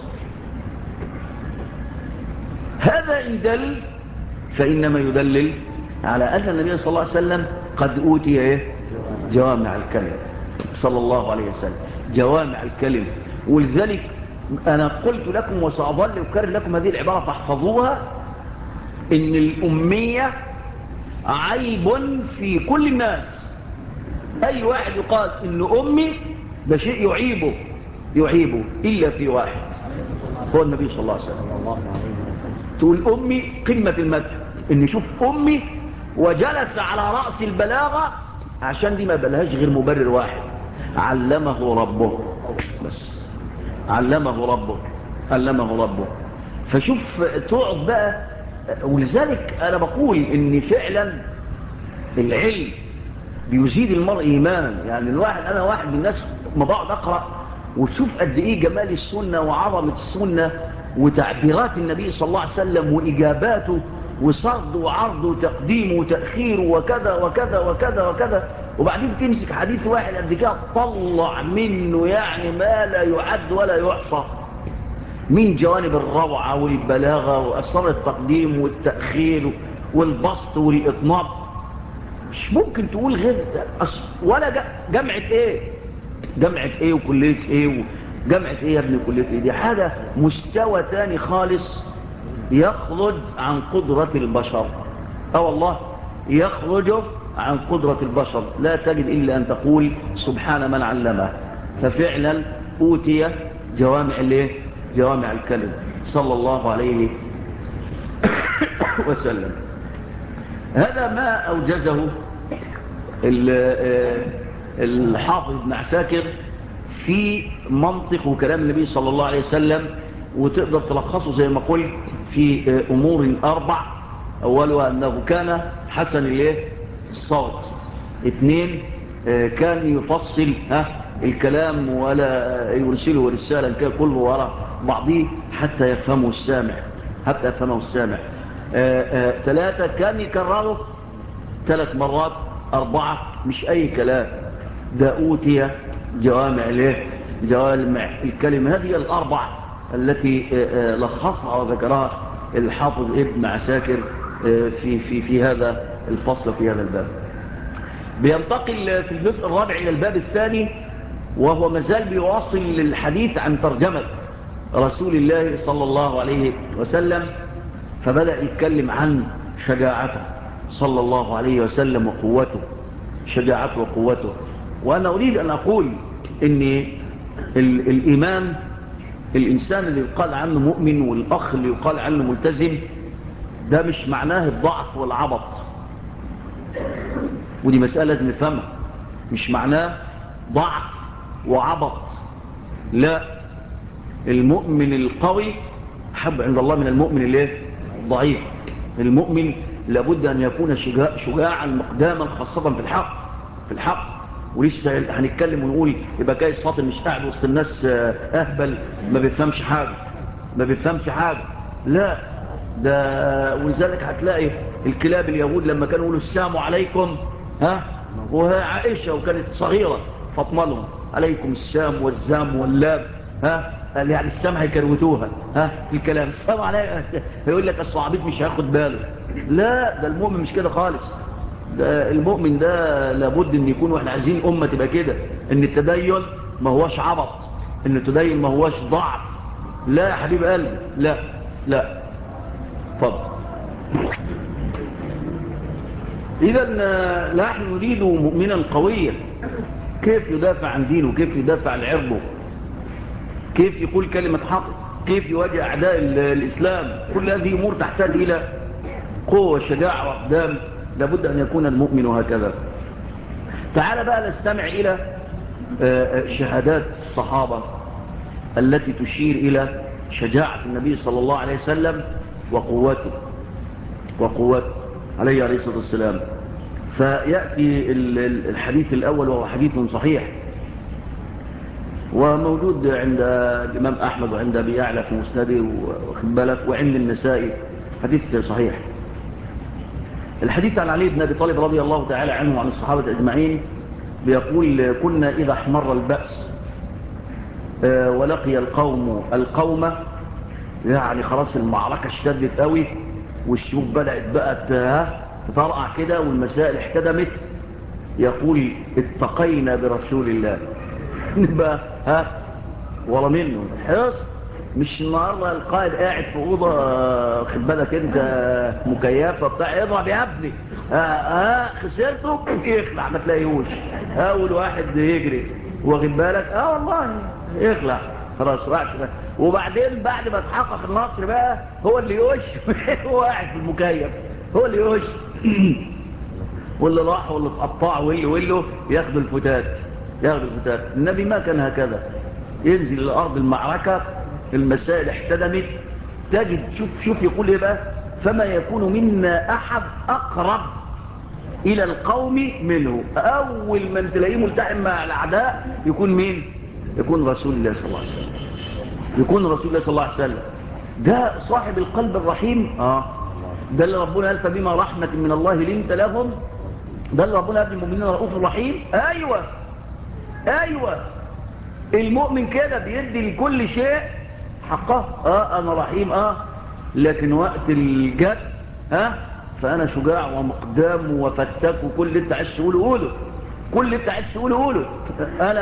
هذا إن دل فإنما يدلل على أن النبي صلى الله عليه وسلم قد أوتي جوامع الكلم صلى الله عليه وسلم، جوامع الكلم. ولذلك أنا قلت لكم وسأظل أكرر لكم هذه العبارة فاحفظوها، إن الأمية عيب في كل الناس. أي واحد يقال إن أمي ده شيء يعيبه إلا في واحد هو النبي صلى الله عليه وسلم. تقول أمي قمة المدح، إن يشوف أمي وجلس على رأس البلاغة، عشان دي ما بلهاش غير مبرر واحد، علمه ربه. بس علمه ربه. فشوف تقعد بقى. ولذلك أنا بقول إن فعلا العلم بيزيد المرء إيمانا. يعني أنا واحد من الناس ما بقعد أقرأ وتشوف قد إيه جمال السنة وعظمة السنة وتعبيرات النبي صلى الله عليه وسلم وإجاباته وصرد وعرض وتقديم وتأخير وكذا وكذا وكذا وكذا، وبعدين تمسك حديث واحد قد كده تطلع منه يعني ما لا يعد ولا يحصى من جوانب الروعة والبلاغة وأسرار التقديم والتأخير والبسط والإطناب. مش ممكن تقول غير ولا جامعة ايه وكلية ايه وجامعة ايه يا ابني كلية ايه، دي حاجة مستوى تاني خالص يخرج عن قدرة البشر. والله يخرج عن قدرة البشر، لا تجد إلا أن تقول سبحان من علمه. ففعلا أوتي جوامع الكلم صلى الله عليه وسلم. هذا ما أوجزه الحافظ ابن عساكر في منطق وكلام النبي صلى الله عليه وسلم، وتقدر تلخصه زي ما قلت في أمور 4. أولها أنه كان حسن الصوت. 2 كان يفصل الكلام ولا يرسله رسالة كان كله وراء بعضه حتى يفهمه السامع. 3 كان يكرره 3 مرات. 4 مش أي كلام، ده أوتي جوامع الكلمة. هذه 4 التي لخصها وذكرها الحافظ ابن عساكر في هذا الفصل في هذا الباب. بينتقل في الجزء الرابع إلى الباب الثاني، وهو مازال بيواصل الحديث عن ترجمة رسول الله صلى الله عليه وسلم. فبدأ يتكلم عن شجاعته صلى الله عليه وسلم وقوته، شجاعته وقوته. وأنا أريد أن أقول إن الإيمان، الإنسان اللي يقال عنه مؤمن والأخ اللي يقال عنه ملتزم، ده مش معناه الضعف والعبط، ودي مسألة لازم نفهمها. مش معناه ضعف وعبط، لا. المؤمن القوي حب عند الله من المؤمن الضعيف. المؤمن لابد أن يكون شجاعا مقداما، خاصة في الحق. ولسه هنتكلم ونقول يبقى كايس فاطم مش قاعد وسط الناس أهبل ما بيفهمش حاجة، لا. ده ولذلك هتلاقي الكلاب اليهود لما كانوا يقولوا السلام عليكم، وهي عائشة وكانت صغيرة فاطمة لهم عليكم السام والزام واللام، يعني السام هيكروتوها في الكلام السلام عليكم، يقول لك الصعبيط مش هياخد باله. لا، ده المؤمن مش كده خالص. ده المؤمن ده لابد ان يكون، واحنا عايزين امه تبقى كده، ان التدين ما هوش عبط، ان التدين ما هوش ضعف. لا يا حبيب قلبي، لا. فضل. اذا نحن نريد مؤمنا قويا، كيف يدافع عن دينه، كيف يدافع عن عرضه، كيف يقول كلمة حق، كيف يواجه أعداء الإسلام. كل هذه أمور تحتاج إلى قوة وشجاعة وأقدام. لابد أن يكون المؤمن هكذا. تعال بقى نستمع إلى شهادات الصحابة التي تشير إلى شجاعة النبي صلى الله عليه وسلم وقوته عليه الصلاة والسلام. فيأتي الحديث الأول، وهو حديث صحيح وموجود عند الإمام أحمد وعند أبي يعلى في مسنده واخد بالك، وعند النسائي، حديث صحيح. الحديث عن علي بن أبي طالب رضي الله تعالى عنه وعن الصحابة أجمعين، بيقول كنا إذا احمر البأس ولقي القوم، يعني خلاص المعركة اشتدت قوي والشيوخ بدأت بقى تطرقع كده والمسائل احتدمت، يقول اتقينا برسول الله. نبقى ورا منه حرص. مش النهارده القائد قاعد في اوضه خد بالك انت مكيفه بتاع اضرب يا ابني، خسرته يخلع ما تلاقيهوش، اول واحد يجري واخد بالك، والله يخلع خلاص راح. وبعدين بعد ما تحقق النصر بقى هو اللي يوش هو قاعد في المكيف هو اللي يوش واللي راح واللي اتقطع واللي ياخدوا الفتات. النبي ما كان هكذا، ينزل الأرض المعركة المسائل احتدمت، تجد شوف يقول ايه بقى، فما يكون منا أحد أقرب إلى القوم منه. أول من تلاقيه ملتحم مع الأعداء يكون مين؟ يكون رسول الله صلى الله عليه وسلم. ده صاحب القلب الرحيم. ده اللي ربنا قال فبما رحمة من الله لنت لهم، ده اللي ربنا قال المؤمنين رؤوف رحيم. أيوة المؤمن كده بيدي لكل شيء حقه. أنا رحيم لكن وقت الجد فأنا شجاع ومقدام وفتاك، وكل اللي انت عايز تقوله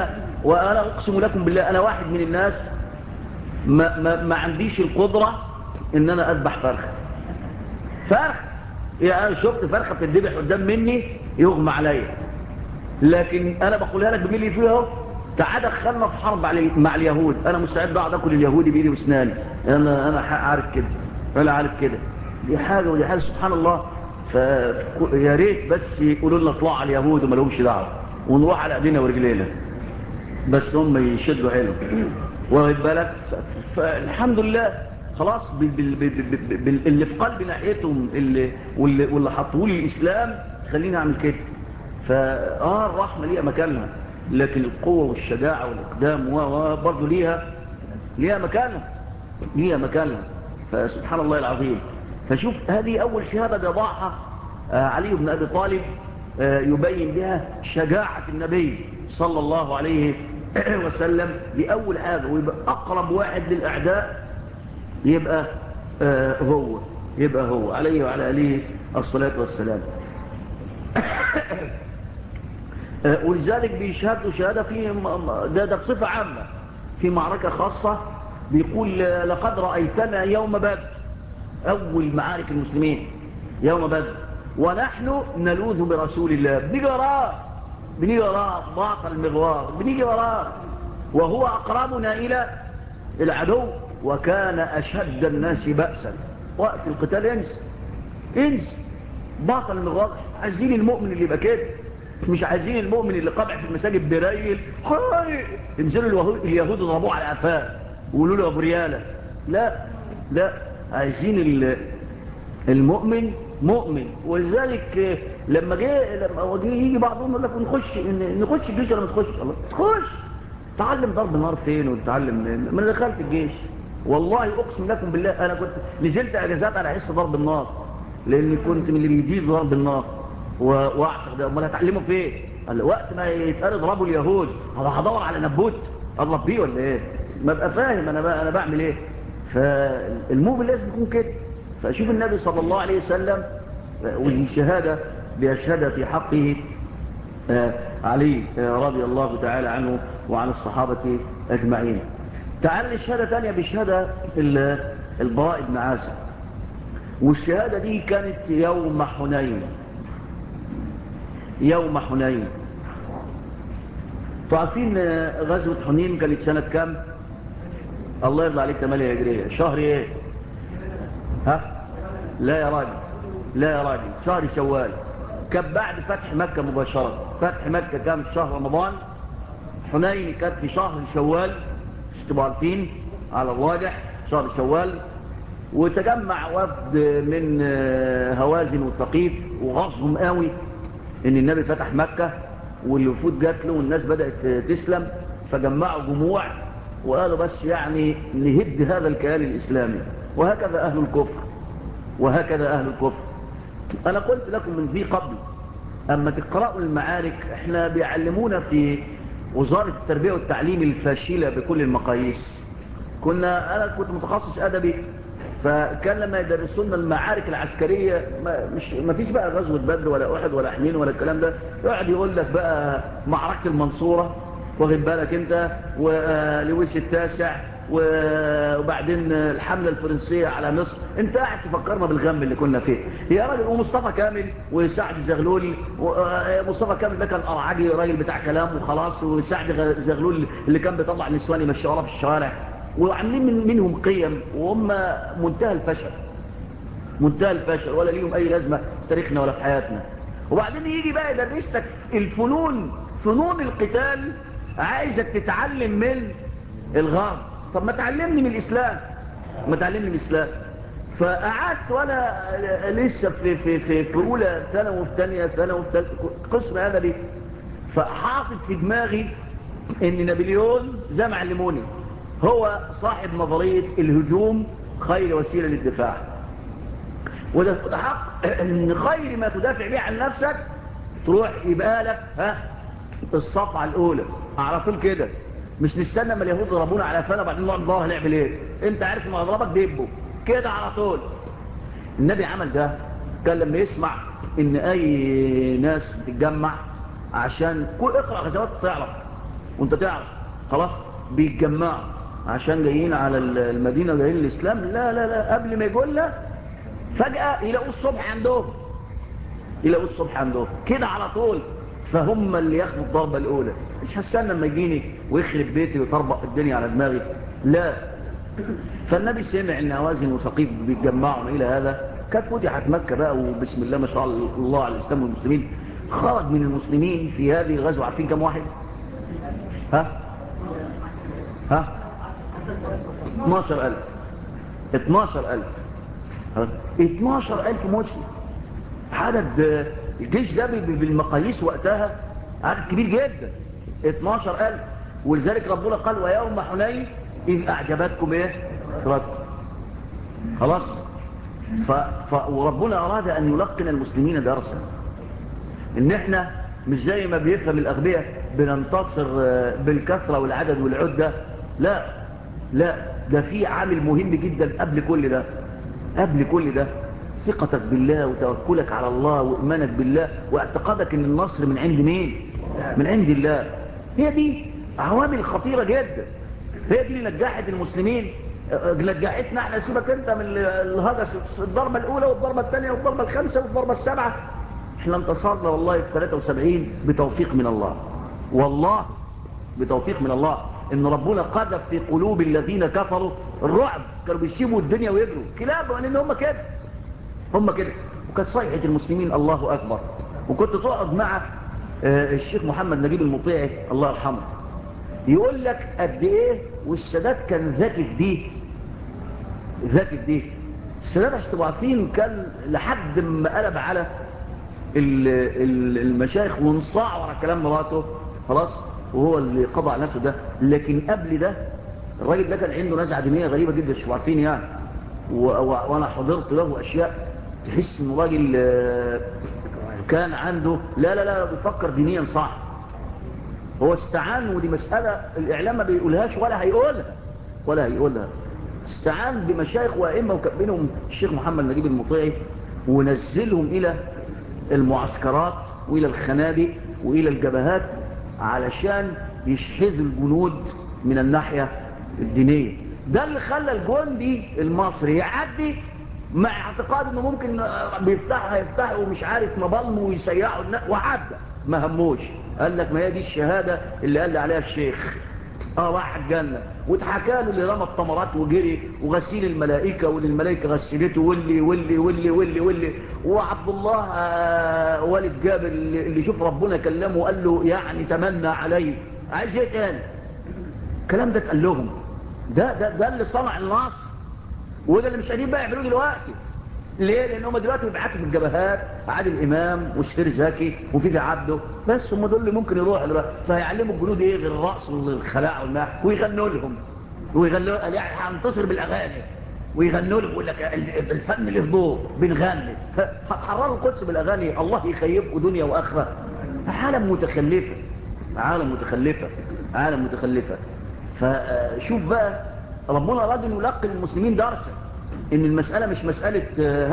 وأنا أقسم لكم بالله أنا واحد من الناس ما عنديش القدرة ان انا اذبح فرخه. يعني شفت فرخه بتذبح قدام مني يغمى عليا، لكن انا بقولها لك بملي فيها اهو. تعال دخلنا في حرب مع اليهود، انا مستعد اقعد اكل اليهودي بايدي واسناني. انا عارف كده، انا عارف كده. دي حاجه ودي حاجه سبحان الله. فيا ريت بس يقولوا لنا اطلعوا على اليهود وما لهمش دعوه، ونروح على ايدينا ورجلينا، بس هم يشدوا حيلهم. واخد بالك؟ فالحمد لله خلاص اللي في قلب ناحيتهم واللي حطوه لي الاسلام خليني اعمل كده. الرحمه ليها مكانها، لكن القوه والشجاعه والاقدام برضه ليها مكانها. فسبحان الله العظيم. فشوف هذه اول شهاده بيضعها علي بن ابي طالب، يبين بها شجاعه النبي صلى الله عليه وسلم. دي اول حاجه، ويبقى اقرب واحد للاعداء يبقى هو عليه وعلى اله الصلاه والسلام. ولذلك بيشهدوا شهاده في ده بصفه عامه. في معركه خاصه بيقول لقد رايتنا يوم بدر، اول معارك المسلمين يوم بدر، ونحن نلوذ برسول الله، بنيجي وراه باطل المغوار، بنيجي وراه وهو اقربنا الى العدو، وكان اشد الناس بأسا. وقت القتال انسى باطل المغوار. عايزين المؤمن اللي يبقى كده، مش عايزين المؤمن اللي قابع في المساجد بريل ينزلوا اليهود يضربوه على قفاه ويقولوا له ابو رياله. لا عايزين المؤمن مؤمن. ولذلك لما يجي بعضهم يقول لك نخش الجيش ولا ما تخش؟ الله تخش، تعلم ضرب النار فين وتتعلم من دخلت الجيش. والله اقسم لكم بالله انا كنت نزلت اجازات على حس ضرب النار، لاني كنت من اللي بيجيب ضرب النار واعشق ده. امال هتعلمه فين؟ وقت ما يتقال ضربوا اليهود هدور على نبوت اضرب بيه ولا ايه؟ ما ابقى فاهم انا بعمل ايه. فالمؤمن لازم يكون كده. فشوف النبي صلى الله عليه وسلم، ودي شهاده بيشهدها في حقه علي رضي الله تعالى عنه وعن الصحابه اجمعين. تعال للشهاده ثانيه بشهاده البراء بن عازب، والشهادة دي كانت يوم حنين. تعرفين غزوة حنين كانت سنة كام؟ الله يرضى عليك، 8 هجرية. شهر ايه؟ لا يا راجل، شهر شوال. كان بعد فتح مكة مباشرة. فتح مكة كان في شهر رمضان، حنين كانت في شهر شوال، مش تبقوا عارفين على الراجح شهر شوال. وتجمع وفد من هوازن وثقيف وغصهم قوي ان النبي فتح مكة والوفود جات له والناس بدأت تسلم. فجمعوا جموع وقالوا بس يعني نهد هذا الكيان الإسلامي. وهكذا أهل الكفر. أنا قلت لكم من ذي قبل، أما تقرأوا المعارك احنا بيعلمونا في وزارة التربية والتعليم الفاشلة بكل المقاييس. أنا كنت متخصص أدبي، فكان لما يدرسونا المعارك العسكرية ما فيش بقى غزوة بدر ولا أحد ولا حنين ولا الكلام ده. يقعد يقول لك بقى معركة المنصورة، واخد بالك انت، ولويس التاسع، وبعدين الحملة الفرنسية على مصر. انت قاعد تفكرنا بالغم اللي كنا فيه يا راجل. ومصطفى كامل وسعد زغلول. مصطفى كامل ده كان أرعجي راجل بتاع كلام وخلاص، وسعد زغلول اللي كان بيطلع النسوان يمشي وراه في الشوارع، وعاملين منهم قيم، وهم منتهى الفشل ولا ليهم أي لازمة في تاريخنا ولا في حياتنا. وبعدين يجي بقى يدرسك فنون القتال، عايزك تتعلم من الغرب. طب ما تعلمني من الإسلام، فقعدت ولا لسه في أولى ثانوي وفي ثانية ثانوي وفي قسم أدبي، فحاطط في دماغي ان نابليون زي ما علموني هو صاحب نظرية الهجوم خير وسيلة للدفاع. وده حق، ان خير ما تدافع به عن نفسك تروح يبقى لك الصفعة الاولى على طول كده. مش نستنى ما اليهود ضربونا على فانا وبعدين نقعد الله نعمل ايه. انت عارف ان اضربك دبه كده على طول. النبي عمل ده. كان لما يسمع ان اي ناس بتتجمع عشان اقرأ غزوات تعرف، وانت تعرف خلاص بيتجمعوا عشان جايين على المدينة جايين الإسلام. لا لا لا، قبل ما يقول له فجأة يلاقوا الصبح عندهم، يلاقوا الصبح عندهم كده على طول. فهم اللي ياخدوا الضربة الأولى. مش هستنى لما يجيني ويخرب بيتي ويطربق الدنيا على دماغي، لا. فالنبي سمع ان هوازن وثقيف بيتجمعوا الى هذا، كانت فتحت مكة بقى، وبسم الله ما شاء الله على الإسلام والمسلمين. خرج من المسلمين في هذه الغزوة عارفين كم واحد؟ ها 12,000. 12,000 12,000 مسلم. عدد الجيش ده بالمقاييس وقتها عدد كبير جدا، 12,000. ولذلك ربنا قال ويوم حنين إذ أعجبتكم إيه؟ كثرتكم. خلاص. وربنا أراد أن يلقن المسلمين درسا، إن إحنا مش زي ما بيفهم الأغبياء بننتصر بالكثرة والعدد والعدة. لا لا، ده في عامل مهم جدا قبل كل ده. قبل كل ده ثقتك بالله وتوكلك على الله وإيمانك بالله واعتقادك ان النصر من عند مين؟ من عند الله. هي دي عوامل خطيرة جدا، هي دي اللي نجحت المسلمين. نجحتنا احنا. سيبك انت من الهجس، الضربة الاولى والضربة الثانية والضربة الخامسة والضربة السابعة. احنا انتصرنا والله في 73 بتوفيق من الله، والله بتوفيق من الله. ان ربنا قذف في قلوب الذين كفروا الرعب، كانوا بيسيبوا الدنيا ويجروا كلاب، لان هم كده، هم كده. وكانت صيحة المسلمين الله أكبر. وكنت تقعد مع الشيخ محمد نجيب المطيعي الله يرحمه، يقول لك قد إيه والسادات كان ذكي في دي، ذكي في دي. السادات عشان تبقوا عارفين كان لحد ما قلب على المشايخ وانصاع ورا كلام مراته، خلاص، وهو اللي قضى على نفسه ده. لكن قبل ده الراجل ده كان عنده نزعة دينية غريبة جدا، مش عارفين يعني. وانا حضرت له اشياء تحس انه راجل كان عنده لا لا لا بيفكر دينيا صح. هو استعان، ودي مسألة الاعلام ما بيقولهاش ولا هيقولها، ولا هيقولها. استعان بمشايخ وائمه وكان بينهم الشيخ محمد نجيب المطيعي، ونزلهم الى المعسكرات والى الخنادق والى الجبهات علشان يشحذوا الجنود من الناحية الدينية. ده اللي خلى الجندي المصري يعدي مع اعتقاد انه ممكن هيفتحوا ومش عارف مبالمه ويسيحوا وعدى ما هموش. قال لك ما هي دي الشهادة اللي قال لي عليها الشيخ. راح الجنة. واتحكى له اللي رمى التمرات وجري، وغسيل الملائكة واللي الملائكة غسلته، واللي وعبد الله والد جابر اللي شوف ربنا كلمه وقال له يعني تمنى عليه عايز ايه تاني. الكلام ده اتقال لهم. ده اللي صنع النصر، وده اللي مش قادرين بقى يعملوه دلوقتي. ليه؟ لان هم دلوقتي بيبعتوا في الجبهات عادل امام وشفير زكي وفيفي عبده، بس هم دول اللي ممكن يروحوا دلوقتي. فهيعلموا الجنود ايه غير الرقص والخلاع والماء، ويغنوا لهم، ويغنوا يعني هنتصر بالاغاني، ويغنوا لهم. يقول لك الفن له ضوء بنغني. هتحرروا القدس بالاغاني؟ الله يخيبكم دنيا واخره. عالم متخلفه، عالم متخلفه، عالم متخلفه. فشوف بقى ربنا اراد ان يلقن المسلمين درسا ان المسألة مش مسألة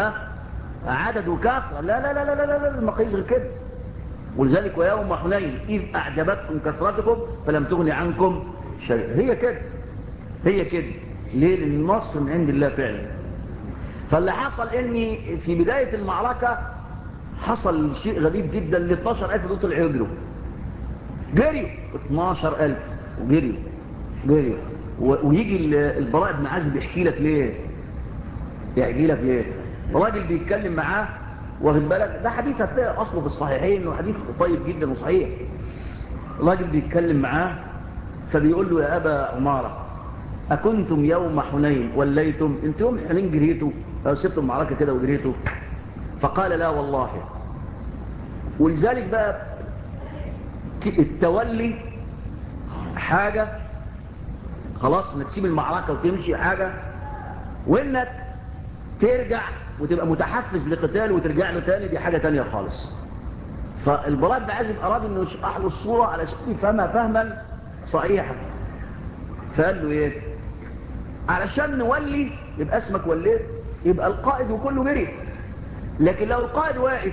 عدد وكثرة. لا لا لا لا لا لا، المقاييس غير كده. ولذلك ويوم حنين إذ أعجبتكم كثرتكم فلم تغن عنكم شيء. هي كده، هي كده. ليه؟ لأن النصر من عند الله فعلا. فاللي حصل إن في بداية المعركة حصل شيء غريب جدا. ال 12,000 دول طلعوا يجروا، جريوا 12,000 وجريوا جريوا. ويجي البراء بن عازب يحكي لك ليه، يحكي لك ليه. راجل بيتكلم معاه، واخد بالك، ده حديث هتلاقي اصله في الصحيحين وحديث طيب جدا وصحيح. راجل بيتكلم معاه فبيقول له يا ابا عماره اكنتم يوم حنين وليتم؟ انتم يوم حنين جريتوا او سبتوا المعركه كده وجريتوا؟ فقال لا والله. ولذلك بقى التولي حاجه، خلاص انك تسيب المعركه وتمشي حاجه، وانك ترجع وتبقى متحفز لقتال وترجع له تاني دي حاجة تانية خالص. فالبراء بن عازب أراد أنه يشرح له الصورة علشان يفهمها فهما صحيحا. فقال له إيه؟ علشان نولي يبقى اسمك وليت، يبقى القائد وكله جري. لكن لو القائد واقف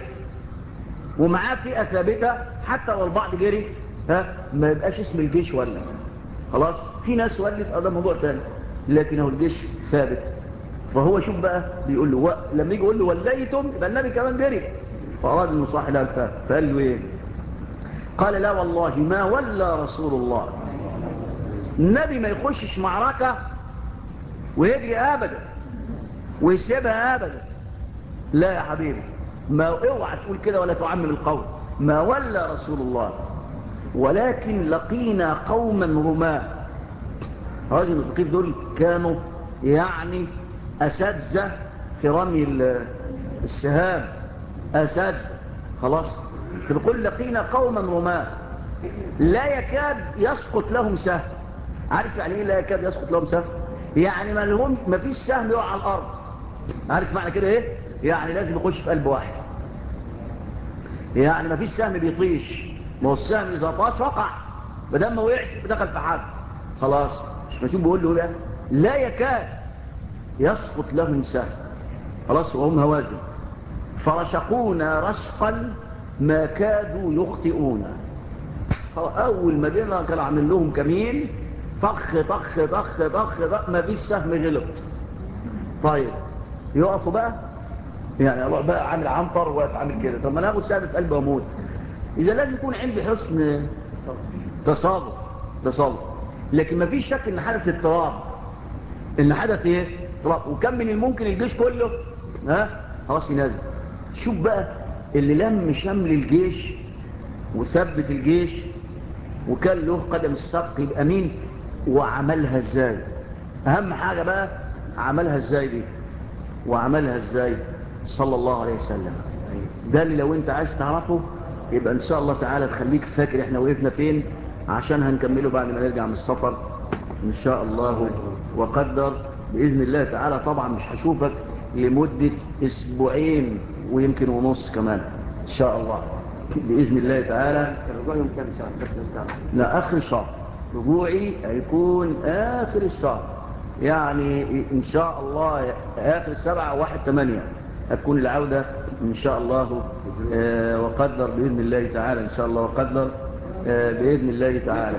ومعاه فئة ثابتة حتى لو البعض جري ما يبقاش اسم الجيش ولا. خلاص. في ناس ولت ده موضوع تاني، لكن هو الجيش ثابت. فهو شوف بقى بيقول له لما يجي يقول له وليتم يبقى النبي كمان جري، فأراد انه صاحي لا الفهم، فقال له ايه؟ قال لا والله ما ولى رسول الله. النبي ما يخشش معركة ويجري ابدا ويسيبها ابدا. لا يا حبيبي، ما اوعى تقول كده ولا تعمم القول. ما ولى رسول الله، ولكن لقينا قوما رماه. هؤلاء المتقين دول كانوا يعني أساتذة في رمي السهام، أساتذة خلاص. فبيقول لقينا قوما رماه لا يكاد يسقط لهم سهم. عارف يعني ايه لا يكاد يسقط لهم سهم؟ يعني ما فيش سهم يقع على الأرض. عارف معنى كده ايه؟ يعني لازم يخش في قلب واحد. يعني ما فيش سهم بيطيش، ما هو السهم إذا طاش وقع، بدل ما وقعش دخل في حد خلاص. فشوف بيقول له لا، لا يكاد يسقط لهم سهم خلاص، وهم هوازن. فرشقونا رشقا ما كادوا يخطئون. أول ما جينا كانوا عامل لهم كمين، طخ طخ طخ طخ طخ، ما فيش سهم غلط. طيب يقفوا بقى، يعني الله بقى عامل عنطر واقف عامل كده، طب ما انا اخد سهم في قلبي واموت. اذا لازم يكون عندي حسن تصور. لكن ما فيش شك ان حدث اضطراب، ان حدث ايه اضطراب. وكم من الممكن الجيش كله خلاص ينازل. شوف بقى اللي لم شمل الجيش وثبت الجيش وكان له قدم السبق يبقى مين، وعملها ازاي. اهم حاجة بقى عملها ازاي دي، وعملها ازاي صلى الله عليه وسلم. ده اللي لو انت عايز تعرفه يبقى ان شاء الله تعالى تخليك فاكر احنا وقفنا فين، عشان هنكمله بعد ما نرجع من السفر ان شاء الله وقدر باذن الله تعالى. طبعا مش هشوفك لمدة اسبوعين ويمكن ونص كمان ان شاء الله باذن الله تعالى. الرجوع يوم كام ان شاء الله؟ بس نستعرض. لا، اخر الشهر. رجوعي هيكون اخر الشهر، يعني ان شاء الله اخر 7/1/8 هتكون العودة ان شاء الله وقدر باذن الله تعالى. ان شاء الله وقدر باذن الله تعالى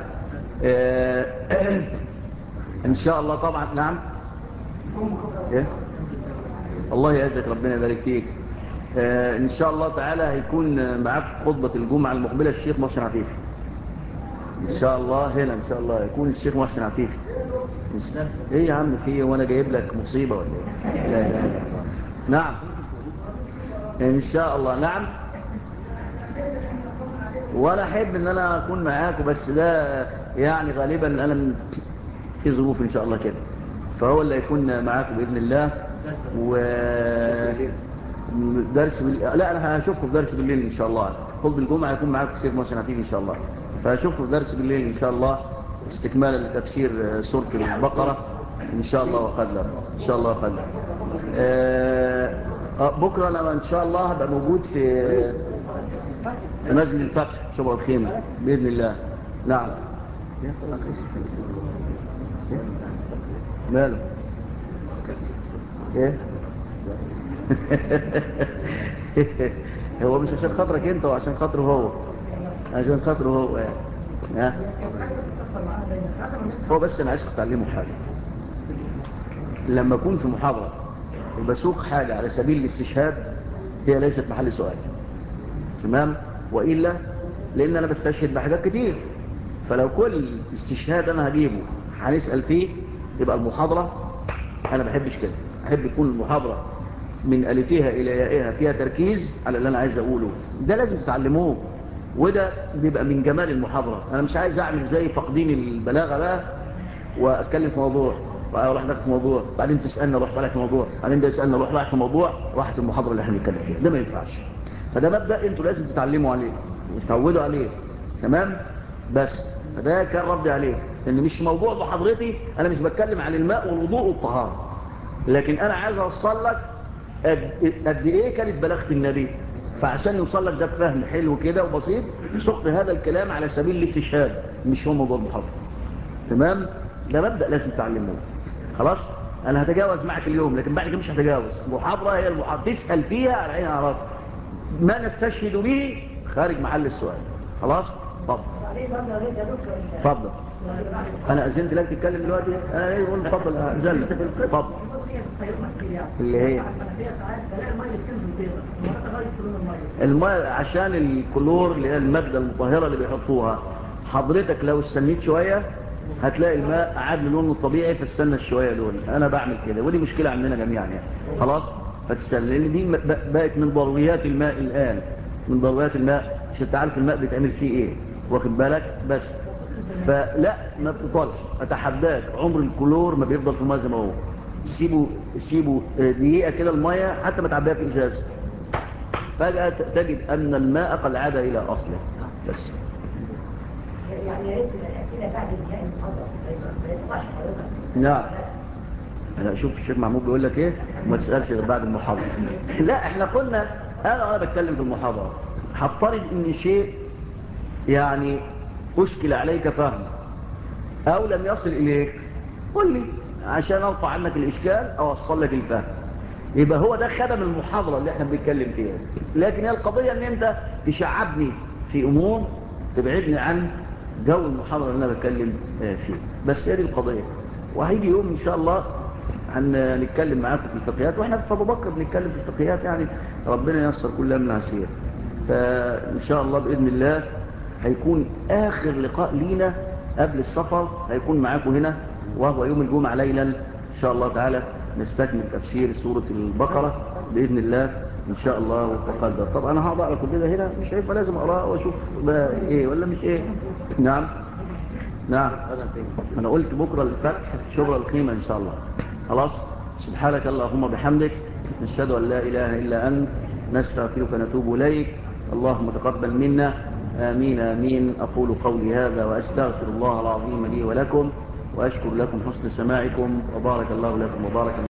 ان شاء الله. طبعا نعم. إيه؟ الله يعزك، ربنا يبارك فيك. ان شاء الله تعالى هيكون معاك في خطبة الجمعة المقبلة الشيخ محسن عفيفي ان شاء الله. هنا ان شاء الله يكون الشيخ محسن عفيفي. ايه يا عم في وانا جايب لك مصيبة ولا ايه؟ لا لا لا. نعم ان شاء الله. نعم، وانا احب ان انا اكون معاكم، بس ده يعني غالبا انا في ظروف ان شاء الله كده، فهو اللي هيكون معاكم باذن الله. و لا انا هشوفكم في درس بالليل ان شاء الله. خطبة الجمعة هيكون معاكم الشيخ محسن عفيفي ان شاء الله، فهشوفكم في درس بالليل ان شاء الله استكمالا لتفسير سورة البقرة ان شاء الله وقدر. ان شاء الله وقدر. بكرة انا ان شاء الله هبقى موجود في مسجد الفتح شبرا الخيمة باذن الله. نعم. ماله ايه هو مش عشان خاطرك انت وعشان خاطره هو، عشان خاطره هو يعني. هو بس انا عايزك تعلمه حاجه. لما اكون في محاضره وبسوق حاجه على سبيل الاستشهاد، هي ليست محل سؤال، تمام؟ والا لان انا بستشهد بحاجات كتير، فلو كل استشهاد انا هجيبه هنسال فيه يبقى المحاضره انا ما بحبش كده. احب تكون المحاضره من ألفها إلى يائها فيها تركيز على اللي أنا عايز أقوله. ده لازم تتعلموه، وده بيبقى من جمال المحاضرة. أنا مش عايز أعمل زي فقدين البلاغة بقى وأتكلم في موضوع وأروح لك في موضوع، بعدين تسألني أروح طالع في موضوع، بعدين ده يسألني أروح رايح في موضوع، راحت المحاضرة اللي احنا بنتكلم فيها. ده ما ينفعش. فده مبدأ أنتوا لازم تتعلموا عليه وتعودوا عليه، تمام؟ بس فده كان ردي عليك، إن مش موضوع محاضرتي أنا مش بتكلم عن الماء والوضوء والطهارة، لكن أنا عايز أوصل لك قد ايه كانت بلاغة النبي. فعشان يوصل لك ده بفهم حلو كده وبسيط سقط هذا الكلام على سبيل الاستشهاد، مش هو موضوع المحاضرة، تمام؟ ده مبدأ لازم تعلموه. خلاص انا هتجاوز معك اليوم، لكن بعد كده مش هتجاوز. محاضرة هي المحاضرة، تسأل فيها على عينها على راسك. ما نستشهد به خارج محل السؤال. خلاص اتفضل اتفضل. انا اذنت لك تتكلم دلوقتي؟ انا ايه بقول اتفضل اذن اتفضل. اللي هي الماء عشان الكلور اللي هي الماده المطهره اللي بيحطوها. حضرتك لو استنيت شويه هتلاقي الماء عاد للونه الطبيعي، فاستنى الشويه دول. انا بعمل كده ودي مشكله عندنا جميعا يعني. خلاص فتستنى، لان دي بقت من ضروريات الماء الان، من ضروريات الماء عشان تعرف الماء بيتعمل فيه ايه، واخد بالك؟ بس فلا ما بتطلش، اتحداك عمر الكلور ما بيفضل في الماء زي ما هو. سيبه دقيقه كده الميه، حتى ما تعبيها في ازاز، فجاه تجد ان الماء قد عاد الى اصله. بس يعني يا ريت الاسئله بعد انتهاء المحاضره ما يطلعش حضرتك. نعم. انا اشوف الشيخ محمود بيقول لك ايه، وما تسالش غير بعد المحاضره. لا احنا قلنا انا بتكلم في المحاضره، هفترض ان شيء يعني اشكل عليك فهمه او لم يصل اليك، قل لي عشان ارفع عنك الاشكال او اوصل لك الفهم. يبقى هو ده خدم المحاضره اللي احنا بنتكلم فيها. لكن هي القضيه ان انت تشعبني في امور تبعدني عن جو المحاضره اللي انا بتكلم فيه. بس هي دي القضيه. وهيجي يوم ان شاء الله هنتكلم معاكم في الفقهيات، واحنا في ابو بكر بنتكلم في الفقهيات يعني. ربنا ييسر كل امر عسير. فان شاء الله باذن الله هيكون اخر لقاء لينا قبل السفر، هيكون معاكم هنا، وهو يوم الجمعه ليلا ان شاء الله تعالى. نستكمل تفسير سوره البقره باذن الله ان شاء الله وقدر. طب انا هقرا لكم ده هنا، مش هيبقى لازم اقراه واشوف بقى ايه ولا مش ايه. نعم نعم. انا قلت بكره الفتح في شبرا القيمه ان شاء الله. خلاص. سبحانك اللهم بحمدك، نشهد ان لا اله الا انت، نستغفرك ونتوب اليك. اللهم تقبل منا. امين امين. اقول قولي هذا واستغفر الله العظيم لي ولكم، واشكر لكم حسن سماعكم، وبارك الله لكم وبارك الله